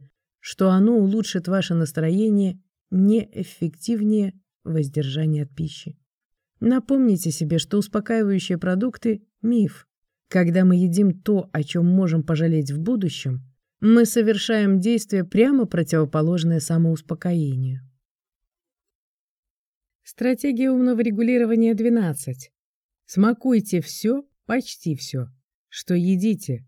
что оно улучшит ваше настроение не эффективнее воздержания от пищи. Напомните себе, что успокаивающие продукты – миф. Когда мы едим то, о чем можем пожалеть в будущем, мы совершаем действие, прямо противоположное самоуспокоению. Стратегия умного регулирования 12. Смакуйте все, почти все, что едите.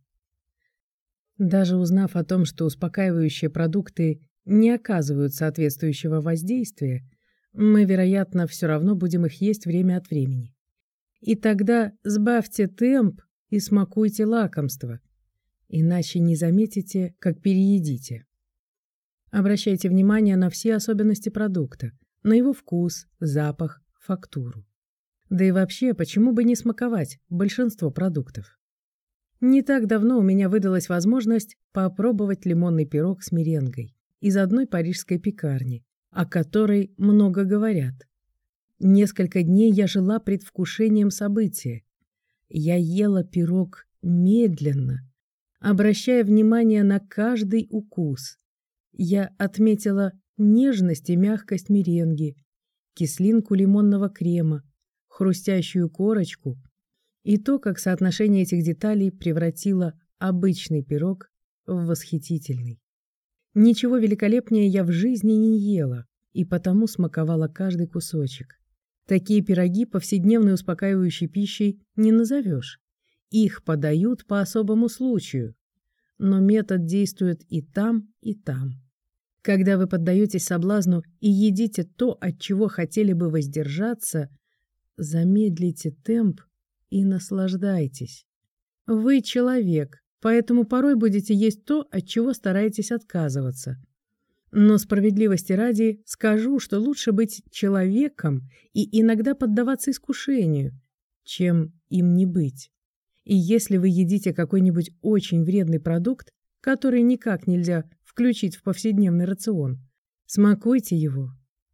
Даже узнав о том, что успокаивающие продукты не оказывают соответствующего воздействия, мы, вероятно, все равно будем их есть время от времени. И тогда сбавьте темп и смакуйте лакомство, иначе не заметите, как переедите. Обращайте внимание на все особенности продукта, на его вкус, запах, фактуру. Да и вообще, почему бы не смаковать большинство продуктов? Не так давно у меня выдалась возможность попробовать лимонный пирог с меренгой из одной парижской пекарни, о которой много говорят. Несколько дней я жила предвкушением события. Я ела пирог медленно, обращая внимание на каждый укус. Я отметила нежность и мягкость меренги, кислинку лимонного крема, хрустящую корочку и то, как соотношение этих деталей превратило обычный пирог в восхитительный. Ничего великолепнее я в жизни не ела, и потому смаковала каждый кусочек. Такие пироги повседневной успокаивающей пищей не назовешь. Их подают по особому случаю. Но метод действует и там, и там. Когда вы поддаетесь соблазну и едите то, от чего хотели бы воздержаться, замедлите темп и наслаждайтесь. Вы человек, поэтому порой будете есть то, от чего стараетесь отказываться. Но справедливости ради скажу, что лучше быть человеком и иногда поддаваться искушению, чем им не быть. И если вы едите какой-нибудь очень вредный продукт, который никак нельзя включить в повседневный рацион, смакуйте его.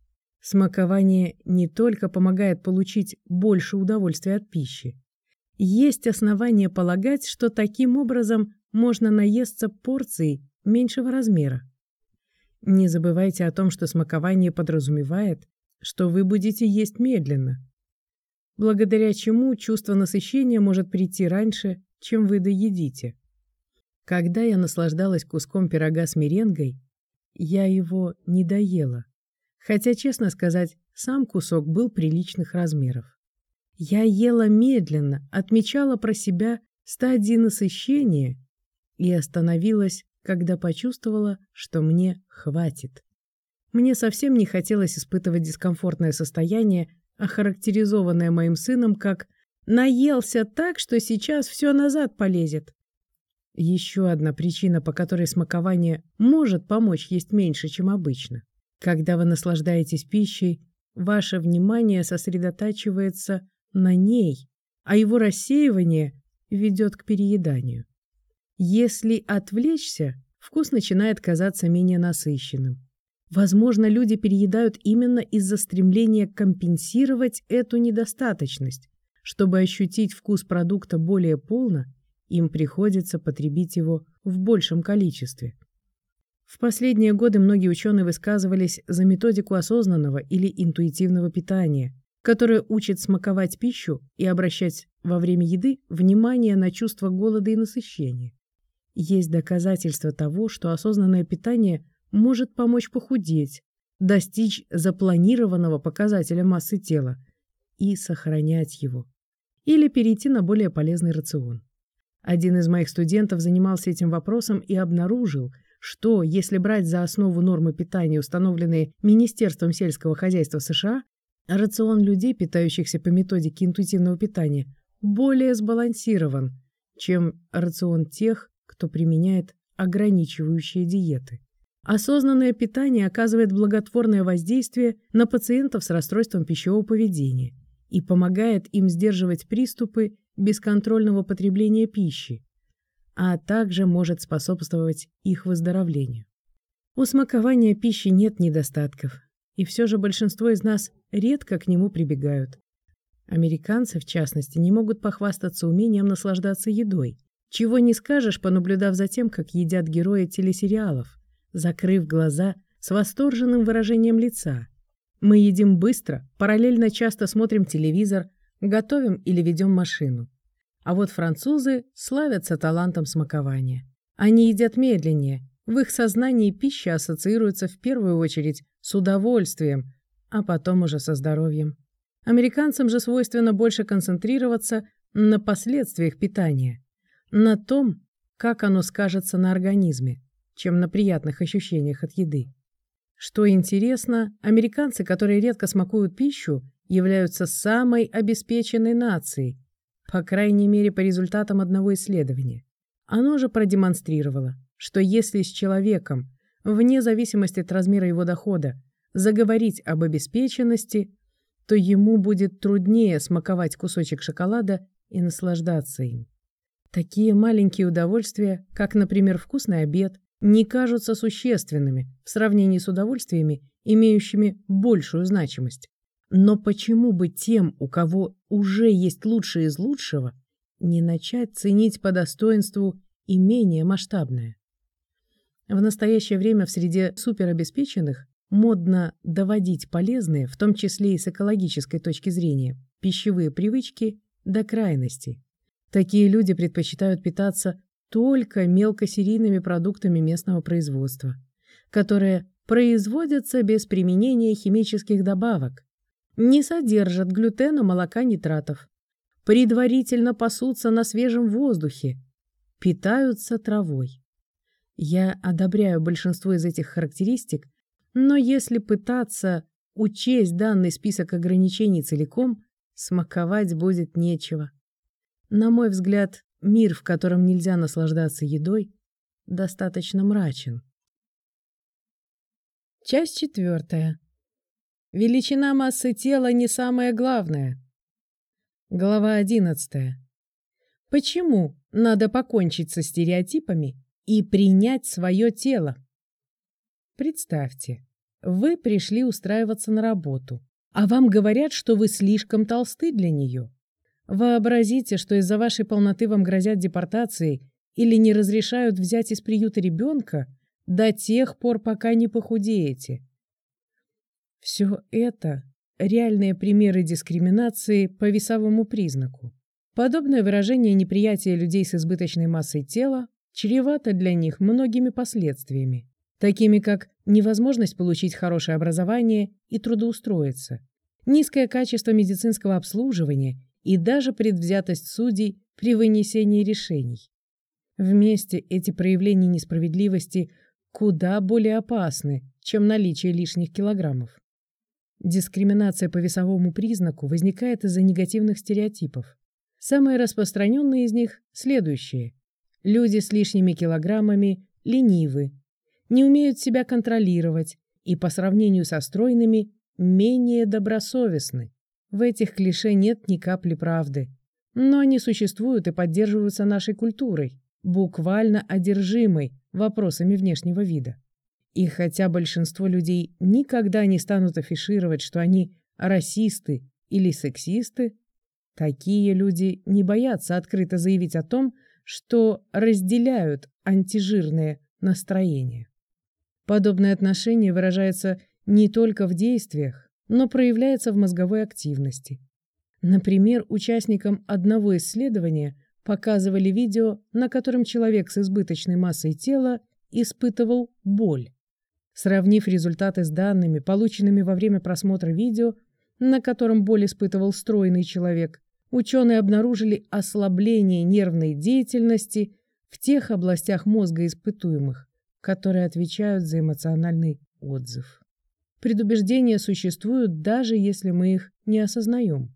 Смакование не только помогает получить больше удовольствия от пищи. Есть основания полагать, что таким образом можно наесться порцией меньшего размера. Не забывайте о том, что смакование подразумевает, что вы будете есть медленно, благодаря чему чувство насыщения может прийти раньше, чем вы доедите. Когда я наслаждалась куском пирога с меренгой, я его не доела, хотя, честно сказать, сам кусок был приличных размеров. Я ела медленно, отмечала про себя стадии насыщения и остановилась, когда почувствовала, что мне хватит. Мне совсем не хотелось испытывать дискомфортное состояние, охарактеризованное моим сыном как «наелся так, что сейчас все назад полезет». Еще одна причина, по которой смакование может помочь есть меньше, чем обычно. Когда вы наслаждаетесь пищей, ваше внимание сосредотачивается на ней, а его рассеивание ведет к перееданию. Если отвлечься, вкус начинает казаться менее насыщенным. Возможно, люди переедают именно из-за стремления компенсировать эту недостаточность. Чтобы ощутить вкус продукта более полно, им приходится потребить его в большем количестве. В последние годы многие ученые высказывались за методику осознанного или интуитивного питания, которая учит смаковать пищу и обращать во время еды внимание на чувство голода и насыщения. Есть доказательства того, что осознанное питание может помочь похудеть, достичь запланированного показателя массы тела и сохранять его, или перейти на более полезный рацион. Один из моих студентов занимался этим вопросом и обнаружил, что, если брать за основу нормы питания, установленные Министерством сельского хозяйства США, рацион людей, питающихся по методике интуитивного питания, более сбалансирован, чем рацион тех, кто применяет ограничивающие диеты. Осознанное питание оказывает благотворное воздействие на пациентов с расстройством пищевого поведения и помогает им сдерживать приступы бесконтрольного потребления пищи, а также может способствовать их выздоровлению. У смакования пищи нет недостатков, и все же большинство из нас редко к нему прибегают. Американцы, в частности, не могут похвастаться умением наслаждаться едой, чего не скажешь, понаблюдав за тем, как едят герои телесериалов, закрыв глаза с восторженным выражением лица. Мы едим быстро, параллельно часто смотрим телевизор, готовим или ведем машину. А вот французы славятся талантом смакования. Они едят медленнее, в их сознании пища ассоциируется в первую очередь с удовольствием, а потом уже со здоровьем. Американцам же свойственно больше концентрироваться на последствиях питания, на том, как оно скажется на организме, чем на приятных ощущениях от еды. Что интересно, американцы, которые редко смакуют пищу, являются самой обеспеченной нацией, по крайней мере по результатам одного исследования. Оно же продемонстрировало, что если с человеком, вне зависимости от размера его дохода, заговорить об обеспеченности, то ему будет труднее смаковать кусочек шоколада и наслаждаться им. Такие маленькие удовольствия, как, например, вкусный обед, не кажутся существенными в сравнении с удовольствиями, имеющими большую значимость. Но почему бы тем, у кого уже есть лучшее из лучшего, не начать ценить по достоинству и менее масштабное? В настоящее время в среде суперобеспеченных модно доводить полезные, в том числе и с экологической точки зрения, пищевые привычки до крайности. Такие люди предпочитают питаться только мелкосерийными продуктами местного производства, которые производятся без применения химических добавок, не содержат глютена, молока, нитратов, предварительно пасутся на свежем воздухе, питаются травой. Я одобряю большинство из этих характеристик, но если пытаться учесть данный список ограничений целиком, смаковать будет нечего. На мой взгляд, мир, в котором нельзя наслаждаться едой, достаточно мрачен. Часть 4. Величина массы тела не самое главное. Глава 11. Почему надо покончить со стереотипами и принять свое тело? Представьте, вы пришли устраиваться на работу, а вам говорят, что вы слишком толсты для нее. Вообразите, что из-за вашей полноты вам грозят депортацией или не разрешают взять из приюта ребенка до тех пор, пока не похудеете. Все это реальные примеры дискриминации по весовому признаку. Подобное выражение неприятия людей с избыточной массой тела чревато для них многими последствиями, такими как невозможность получить хорошее образование и трудоустроиться, низкое качество медицинского обслуживания и даже предвзятость судей при вынесении решений. Вместе эти проявления несправедливости куда более опасны, чем наличие лишних килограммов. Дискриминация по весовому признаку возникает из-за негативных стереотипов. Самые распространенные из них следующие. Люди с лишними килограммами ленивы, не умеют себя контролировать и по сравнению со стройными менее добросовестны. В этих клише нет ни капли правды, но они существуют и поддерживаются нашей культурой, буквально одержимой вопросами внешнего вида. И хотя большинство людей никогда не станут афишировать, что они расисты или сексисты, такие люди не боятся открыто заявить о том, что разделяют антижирное настроение. Подобное отношение выражается не только в действиях, но проявляется в мозговой активности. Например, участникам одного исследования показывали видео, на котором человек с избыточной массой тела испытывал боль. Сравнив результаты с данными, полученными во время просмотра видео, на котором боль испытывал стройный человек, ученые обнаружили ослабление нервной деятельности в тех областях мозга испытуемых, которые отвечают за эмоциональный отзыв. Предубеждения существуют, даже если мы их не осознаем.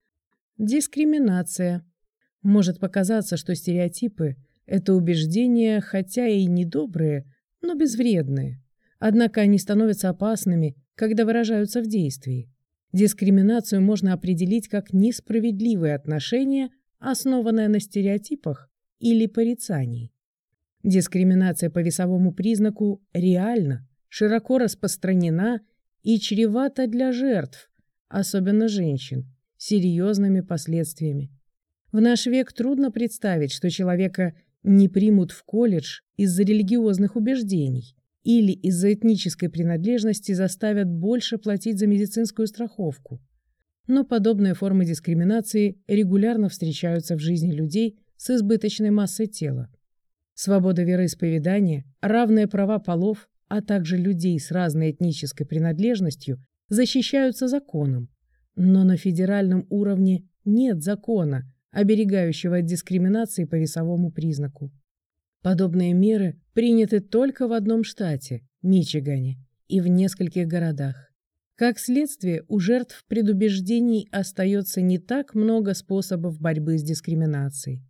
Дискриминация. Может показаться, что стереотипы – это убеждения, хотя и недобрые, но безвредные. Однако они становятся опасными, когда выражаются в действии. Дискриминацию можно определить как несправедливое отношение, основанное на стереотипах или порицании. Дискриминация по весовому признаку реальна, широко распространена и чревата для жертв, особенно женщин, серьезными последствиями. В наш век трудно представить, что человека не примут в колледж из-за религиозных убеждений или из-за этнической принадлежности заставят больше платить за медицинскую страховку. Но подобные формы дискриминации регулярно встречаются в жизни людей с избыточной массой тела. Свобода вероисповедания, равные права полов, а также людей с разной этнической принадлежностью защищаются законом. Но на федеральном уровне нет закона, оберегающего от дискриминации по весовому признаку. Подобные меры приняты только в одном штате – Мичигане, и в нескольких городах. Как следствие, у жертв предубеждений остается не так много способов борьбы с дискриминацией.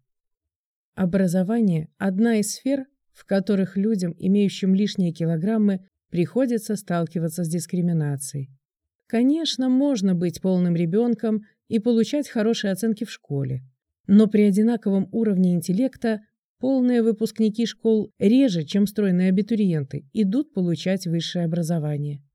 Образование – одна из сфер, в которых людям, имеющим лишние килограммы, приходится сталкиваться с дискриминацией. Конечно, можно быть полным ребенком и получать хорошие оценки в школе, но при одинаковом уровне интеллекта полные выпускники школ реже, чем стройные абитуриенты, идут получать высшее образование.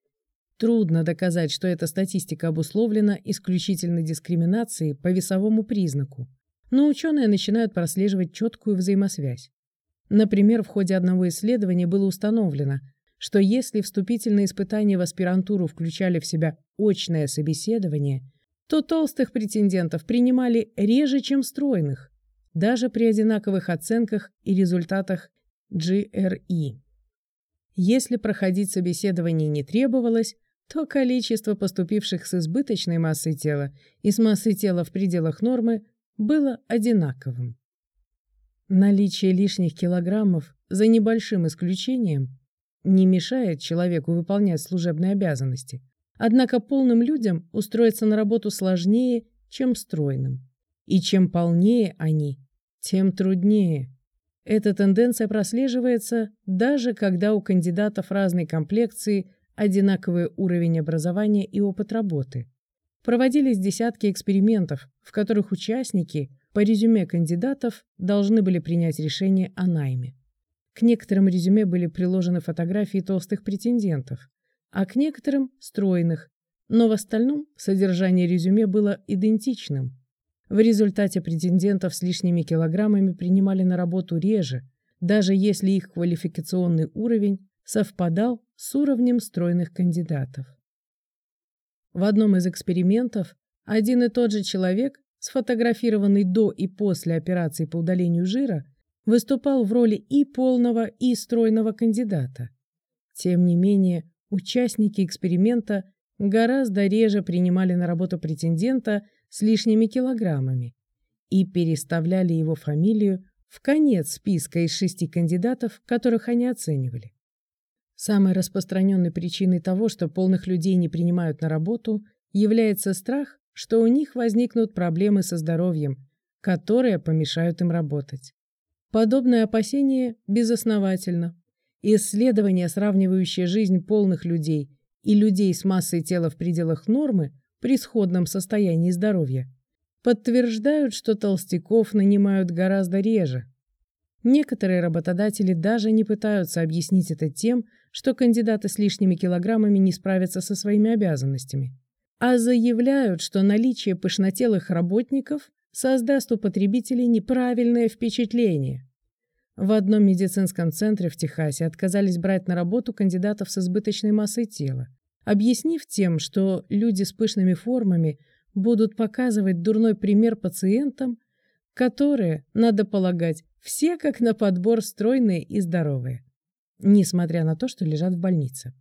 Трудно доказать, что эта статистика обусловлена исключительно дискриминацией по весовому признаку, но ученые начинают прослеживать четкую взаимосвязь. Например, в ходе одного исследования было установлено, что если вступительные испытания в аспирантуру включали в себя очное собеседование, то толстых претендентов принимали реже, чем стройных, даже при одинаковых оценках и результатах GRE. Если проходить собеседование не требовалось, то количество поступивших с избыточной массой тела и с массой тела в пределах нормы было одинаковым. Наличие лишних килограммов, за небольшим исключением, не мешает человеку выполнять служебные обязанности, однако полным людям устроиться на работу сложнее, чем стройным. И чем полнее они, тем труднее. Эта тенденция прослеживается даже когда у кандидатов разной комплекции одинаковый уровень образования и опыт работы. Проводились десятки экспериментов, в которых участники по резюме кандидатов должны были принять решение о найме. К некоторым резюме были приложены фотографии толстых претендентов, а к некоторым – стройных, но в остальном содержание резюме было идентичным. В результате претендентов с лишними килограммами принимали на работу реже, даже если их квалификационный уровень совпадал с уровнем стройных кандидатов. В одном из экспериментов один и тот же человек, сфотографированный до и после операции по удалению жира, выступал в роли и полного, и стройного кандидата. Тем не менее, участники эксперимента гораздо реже принимали на работу претендента с лишними килограммами и переставляли его фамилию в конец списка из 6 кандидатов, которых они оценивали. Самой распространенной причиной того, что полных людей не принимают на работу, является страх, что у них возникнут проблемы со здоровьем, которые помешают им работать. Подобное опасение безосновательно. Исследования, сравнивающие жизнь полных людей и людей с массой тела в пределах нормы при сходном состоянии здоровья, подтверждают, что толстяков нанимают гораздо реже. Некоторые работодатели даже не пытаются объяснить это тем, что кандидаты с лишними килограммами не справятся со своими обязанностями, а заявляют, что наличие пышнотелых работников создаст у потребителей неправильное впечатление. В одном медицинском центре в Техасе отказались брать на работу кандидатов с избыточной массой тела, объяснив тем, что люди с пышными формами будут показывать дурной пример пациентам, которые, надо полагать, все как на подбор стройные и здоровые, несмотря на то, что лежат в больнице.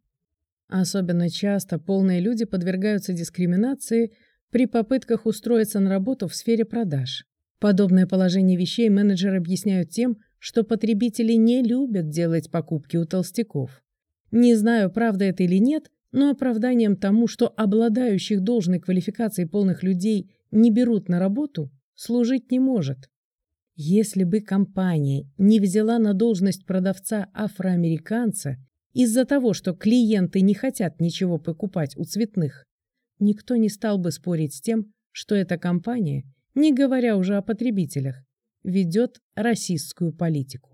Особенно часто полные люди подвергаются дискриминации при попытках устроиться на работу в сфере продаж. Подобное положение вещей менеджеры объясняют тем, что потребители не любят делать покупки у толстяков. Не знаю, правда это или нет, но оправданием тому, что обладающих должной квалификацией полных людей не берут на работу, служить не может. Если бы компания не взяла на должность продавца афроамериканца из-за того, что клиенты не хотят ничего покупать у цветных, никто не стал бы спорить с тем, что эта компания, не говоря уже о потребителях, ведет расистскую политику.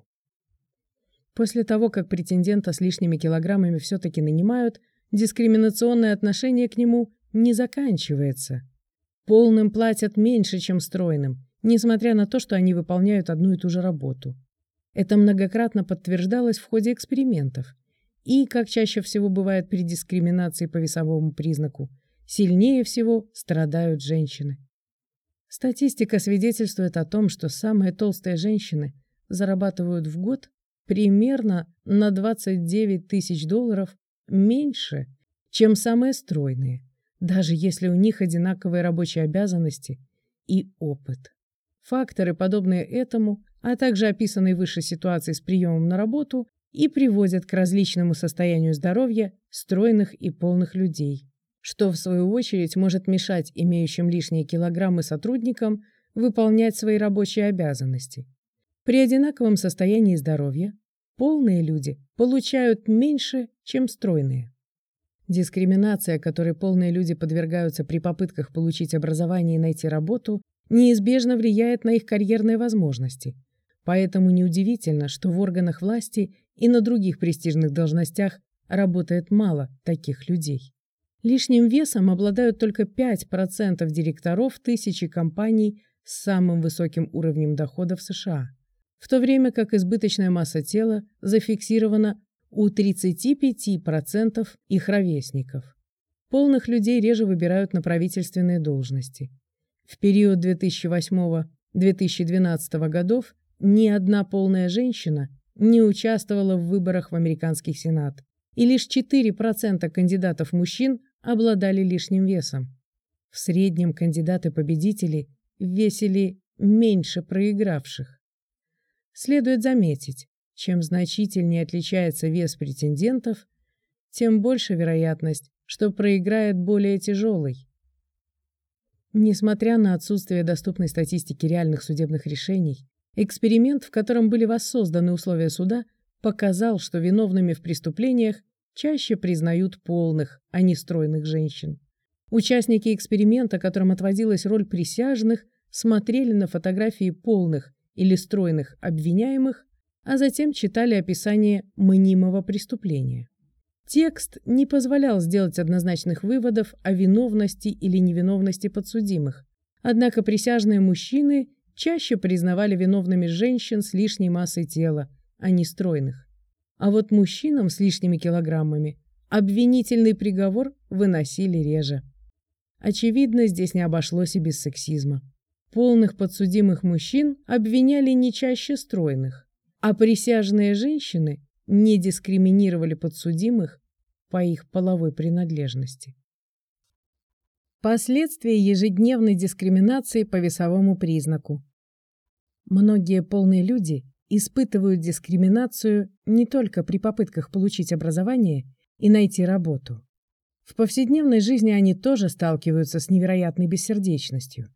После того, как претендента с лишними килограммами все-таки нанимают, дискриминационное отношение к нему не заканчивается. Полным платят меньше, чем стройным, несмотря на то, что они выполняют одну и ту же работу. Это многократно подтверждалось в ходе экспериментов. И, как чаще всего бывает при дискриминации по весовому признаку, сильнее всего страдают женщины. Статистика свидетельствует о том, что самые толстые женщины зарабатывают в год примерно на $29 тысяч меньше, чем самые стройные, даже если у них одинаковые рабочие обязанности и опыт. Факторы, подобные этому, а также описанные выше ситуации с приемом на работу, и приводят к различному состоянию здоровья стройных и полных людей, что, в свою очередь, может мешать имеющим лишние килограммы сотрудникам выполнять свои рабочие обязанности. При одинаковом состоянии здоровья полные люди получают меньше, чем стройные. Дискриминация, которой полные люди подвергаются при попытках получить образование и найти работу, неизбежно влияет на их карьерные возможности. Поэтому неудивительно, что в органах власти и на других престижных должностях работает мало таких людей. Лишним весом обладают только 5% директоров тысячи компаний с самым высоким уровнем дохода в США, в то время как избыточная масса тела зафиксирована у 35% их ровесников. Полных людей реже выбирают на правительственные должности. В период 2008-2012 годов ни одна полная женщина не участвовала в выборах в американский Сенат, и лишь 4% кандидатов-мужчин обладали лишним весом. В среднем кандидаты-победители весили меньше проигравших. Следует заметить, чем значительнее отличается вес претендентов, тем больше вероятность, что проиграет более тяжелый. Несмотря на отсутствие доступной статистики реальных судебных решений, эксперимент, в котором были воссозданы условия суда, показал, что виновными в преступлениях чаще признают полных, а не стройных женщин. Участники эксперимента, которым отводилась роль присяжных, смотрели на фотографии полных или стройных обвиняемых, а затем читали описание мнимого преступления. Текст не позволял сделать однозначных выводов о виновности или невиновности подсудимых, однако присяжные мужчины чаще признавали виновными женщин с лишней массой тела, а не стройных. А вот мужчинам с лишними килограммами обвинительный приговор выносили реже. Очевидно, здесь не обошлось и без сексизма. Полных подсудимых мужчин обвиняли не чаще стройных, а присяжные женщины не дискриминировали подсудимых по их половой принадлежности. Последствия ежедневной дискриминации по весовому признаку. Многие полные люди испытывают дискриминацию не только при попытках получить образование и найти работу. В повседневной жизни они тоже сталкиваются с невероятной бессердечностью.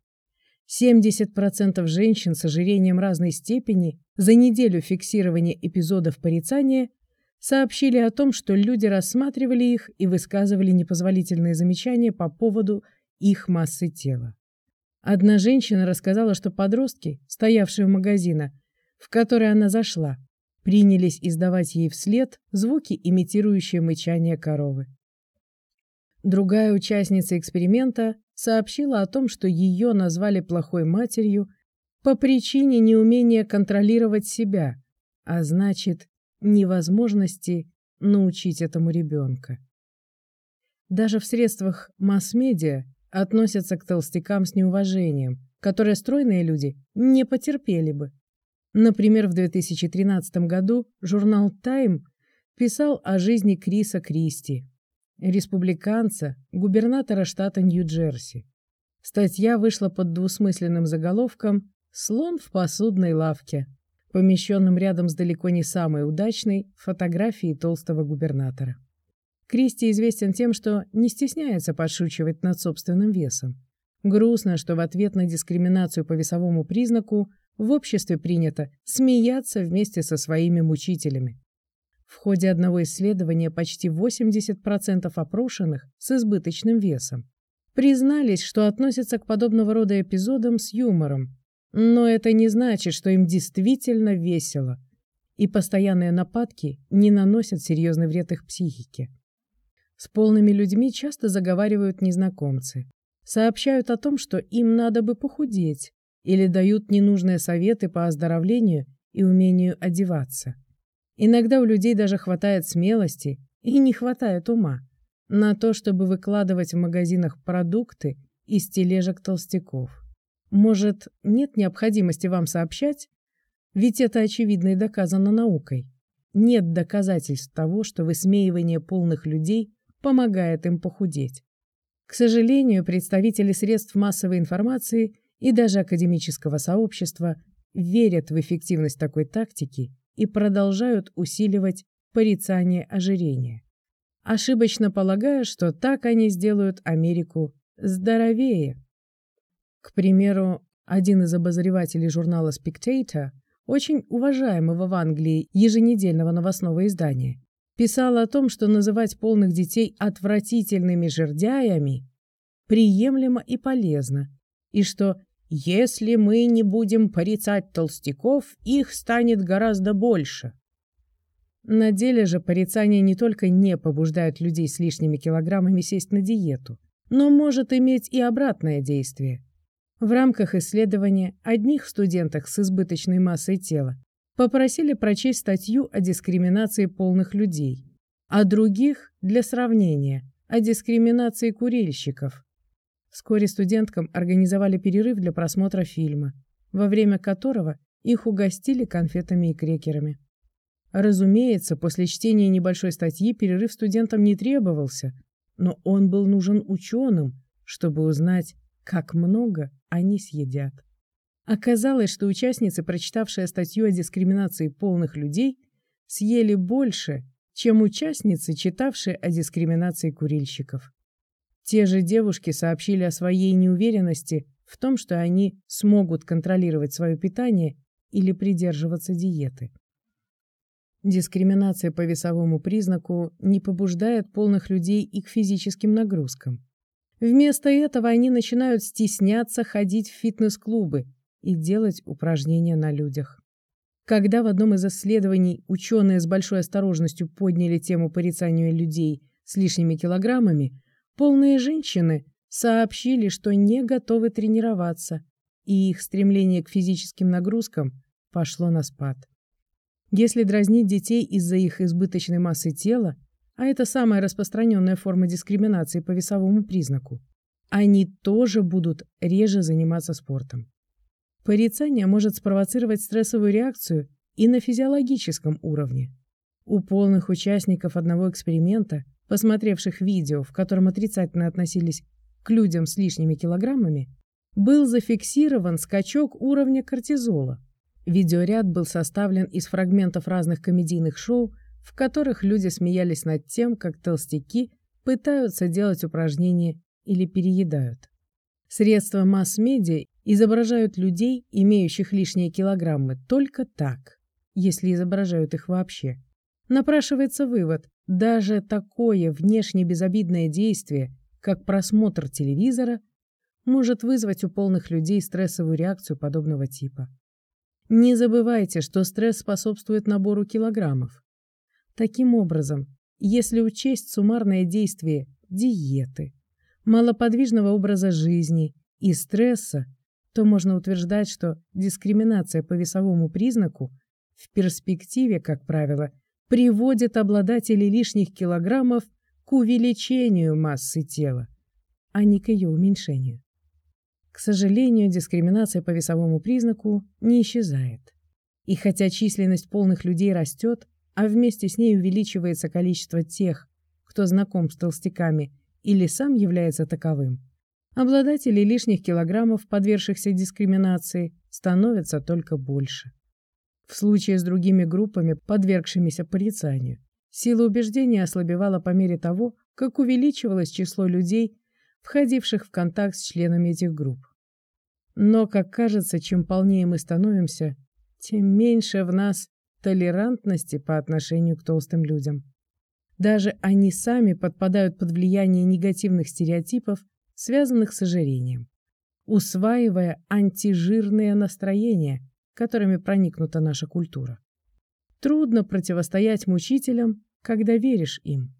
70% женщин с ожирением разной степени за неделю фиксирования эпизодов порицания сообщили о том, что люди рассматривали их и высказывали непозволительные замечания по поводу их массы тела. Одна женщина рассказала, что подростки, стоявшие у магазина, в который она зашла, принялись издавать ей вслед звуки, имитирующие мычание коровы. Другая участница эксперимента сообщила о том, что ее назвали плохой матерью по причине неумения контролировать себя, а значит, невозможности научить этому ребенка. Даже в средствах масс-медиа относятся к толстякам с неуважением, которое стройные люди не потерпели бы. Например, в 2013 году журнал «Тайм» писал о жизни Криса Кристи, республиканца, губернатора штата Нью-Джерси. Статья вышла под двусмысленным заголовком «Слон в посудной лавке», помещенным рядом с далеко не самой удачной фотографией толстого губернатора. Кристи известен тем, что не стесняется подшучивать над собственным весом. Грустно, что в ответ на дискриминацию по весовому признаку в обществе принято смеяться вместе со своими мучителями. В ходе одного исследования почти 80% опрошенных с избыточным весом признались, что относятся к подобного рода эпизодам с юмором, но это не значит, что им действительно весело, и постоянные нападки не наносят серьезный вред их психике. С полными людьми часто заговаривают незнакомцы, сообщают о том, что им надо бы похудеть, или дают ненужные советы по оздоровлению и умению одеваться. Иногда у людей даже хватает смелости и не хватает ума на то, чтобы выкладывать в магазинах продукты из тележек толстяков. Может, нет необходимости вам сообщать? Ведь это очевидно и доказано наукой. Нет доказательств того, что высмеивание полных людей помогает им похудеть. К сожалению, представители средств массовой информации и даже академического сообщества верят в эффективность такой тактики и продолжают усиливать порицание ожирения, ошибочно полагая, что так они сделают Америку здоровее. К примеру, один из обозревателей журнала Spectator, очень уважаемого в Англии еженедельного новостного издания, писал о том, что называть полных детей отвратительными жердяями приемлемо и полезно, и что если мы не будем порицать толстяков, их станет гораздо больше. На деле же порицание не только не побуждает людей с лишними килограммами сесть на диету, но может иметь и обратное действие. В рамках исследования одних студенток с избыточной массой тела попросили прочесть статью о дискриминации полных людей, а других, для сравнения, о дискриминации курильщиков. Вскоре студенткам организовали перерыв для просмотра фильма, во время которого их угостили конфетами и крекерами. Разумеется, после чтения небольшой статьи перерыв студентам не требовался, но он был нужен ученым, чтобы узнать, как много они съедят. Оказалось, что участницы, прочитавшие статью о дискриминации полных людей, съели больше, чем участницы, читавшие о дискриминации курильщиков. Те же девушки сообщили о своей неуверенности в том, что они смогут контролировать свое питание или придерживаться диеты. Дискриминация по весовому признаку не побуждает полных людей и к физическим нагрузкам. Вместо этого они начинают стесняться ходить в фитнес-клубы и делать упражнения на людях. Когда в одном из исследований ученые с большой осторожностью подняли тему порицания людей с лишними килограммами, полные женщины сообщили, что не готовы тренироваться, и их стремление к физическим нагрузкам пошло на спад. Если дразнить детей из-за их избыточной массы тела, а это самая распространенная форма дискриминации по весовому признаку, они тоже будут реже заниматься спортом. Порицание может спровоцировать стрессовую реакцию и на физиологическом уровне. У полных участников одного эксперимента, посмотревших видео, в котором отрицательно относились к людям с лишними килограммами, был зафиксирован скачок уровня кортизола. Видеоряд был составлен из фрагментов разных комедийных шоу, в которых люди смеялись над тем, как толстяки пытаются делать упражнения или переедают. Средства масс-медиа изображают людей, имеющих лишние килограммы, только так, если изображают их вообще. Напрашивается вывод: даже такое внешне безобидное действие, как просмотр телевизора, может вызвать у полных людей стрессовую реакцию подобного типа. Не забывайте, что стресс способствует набору килограммов. Таким образом, если учесть суммарное действие диеты, малоподвижного образа жизни и стресса, то можно утверждать, что дискриминация по весовому признаку в перспективе, как правило, приводит обладателей лишних килограммов к увеличению массы тела, а не к ее уменьшению. К сожалению, дискриминация по весовому признаку не исчезает. И хотя численность полных людей растет, а вместе с ней увеличивается количество тех, кто знаком с толстяками или сам является таковым, обладателей лишних килограммов, подвергшихся дискриминации, становится только больше. В случае с другими группами, подвергшимися порицанию, сила убеждения ослабевала по мере того, как увеличивалось число людей, входивших в контакт с членами этих групп. Но, как кажется, чем полнее мы становимся, тем меньше в нас толерантности по отношению к толстым людям. Даже они сами подпадают под влияние негативных стереотипов, связанных с ожирением, усваивая антижирные настроения, которыми проникнута наша культура. Трудно противостоять мучителям, когда веришь им.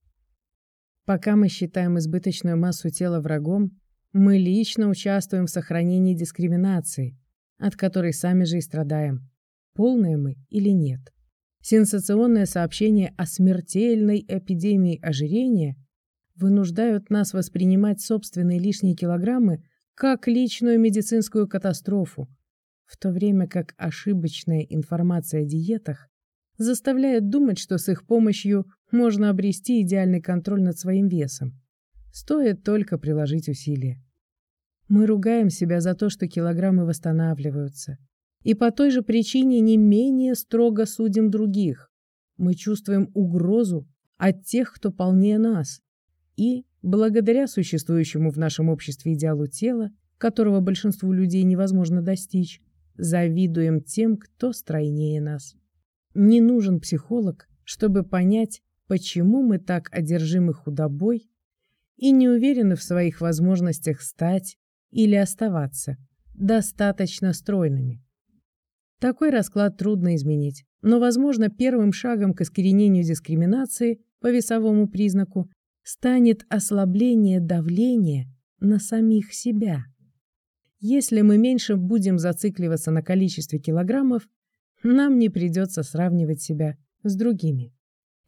Пока мы считаем избыточную массу тела врагом, мы лично участвуем в сохранении дискриминации, от которой сами же и страдаем. полное мы или нет. Сенсационное сообщение о смертельной эпидемии ожирения вынуждают нас воспринимать собственные лишние килограммы как личную медицинскую катастрофу, в то время как ошибочная информация о диетах заставляет думать, что с их помощью можно обрести идеальный контроль над своим весом. Стоит только приложить усилия. Мы ругаем себя за то, что килограммы восстанавливаются. И по той же причине не менее строго судим других. Мы чувствуем угрозу от тех, кто полнее нас. И, благодаря существующему в нашем обществе идеалу тела, которого большинству людей невозможно достичь, завидуем тем, кто стройнее нас. Не нужен психолог, чтобы понять, почему мы так одержимы худобой и не уверены в своих возможностях стать или оставаться достаточно стройными. Такой расклад трудно изменить, но, возможно, первым шагом к искоренению дискриминации по весовому признаку станет ослабление давления на самих себя. Если мы меньше будем зацикливаться на количестве килограммов, нам не придется сравнивать себя с другими.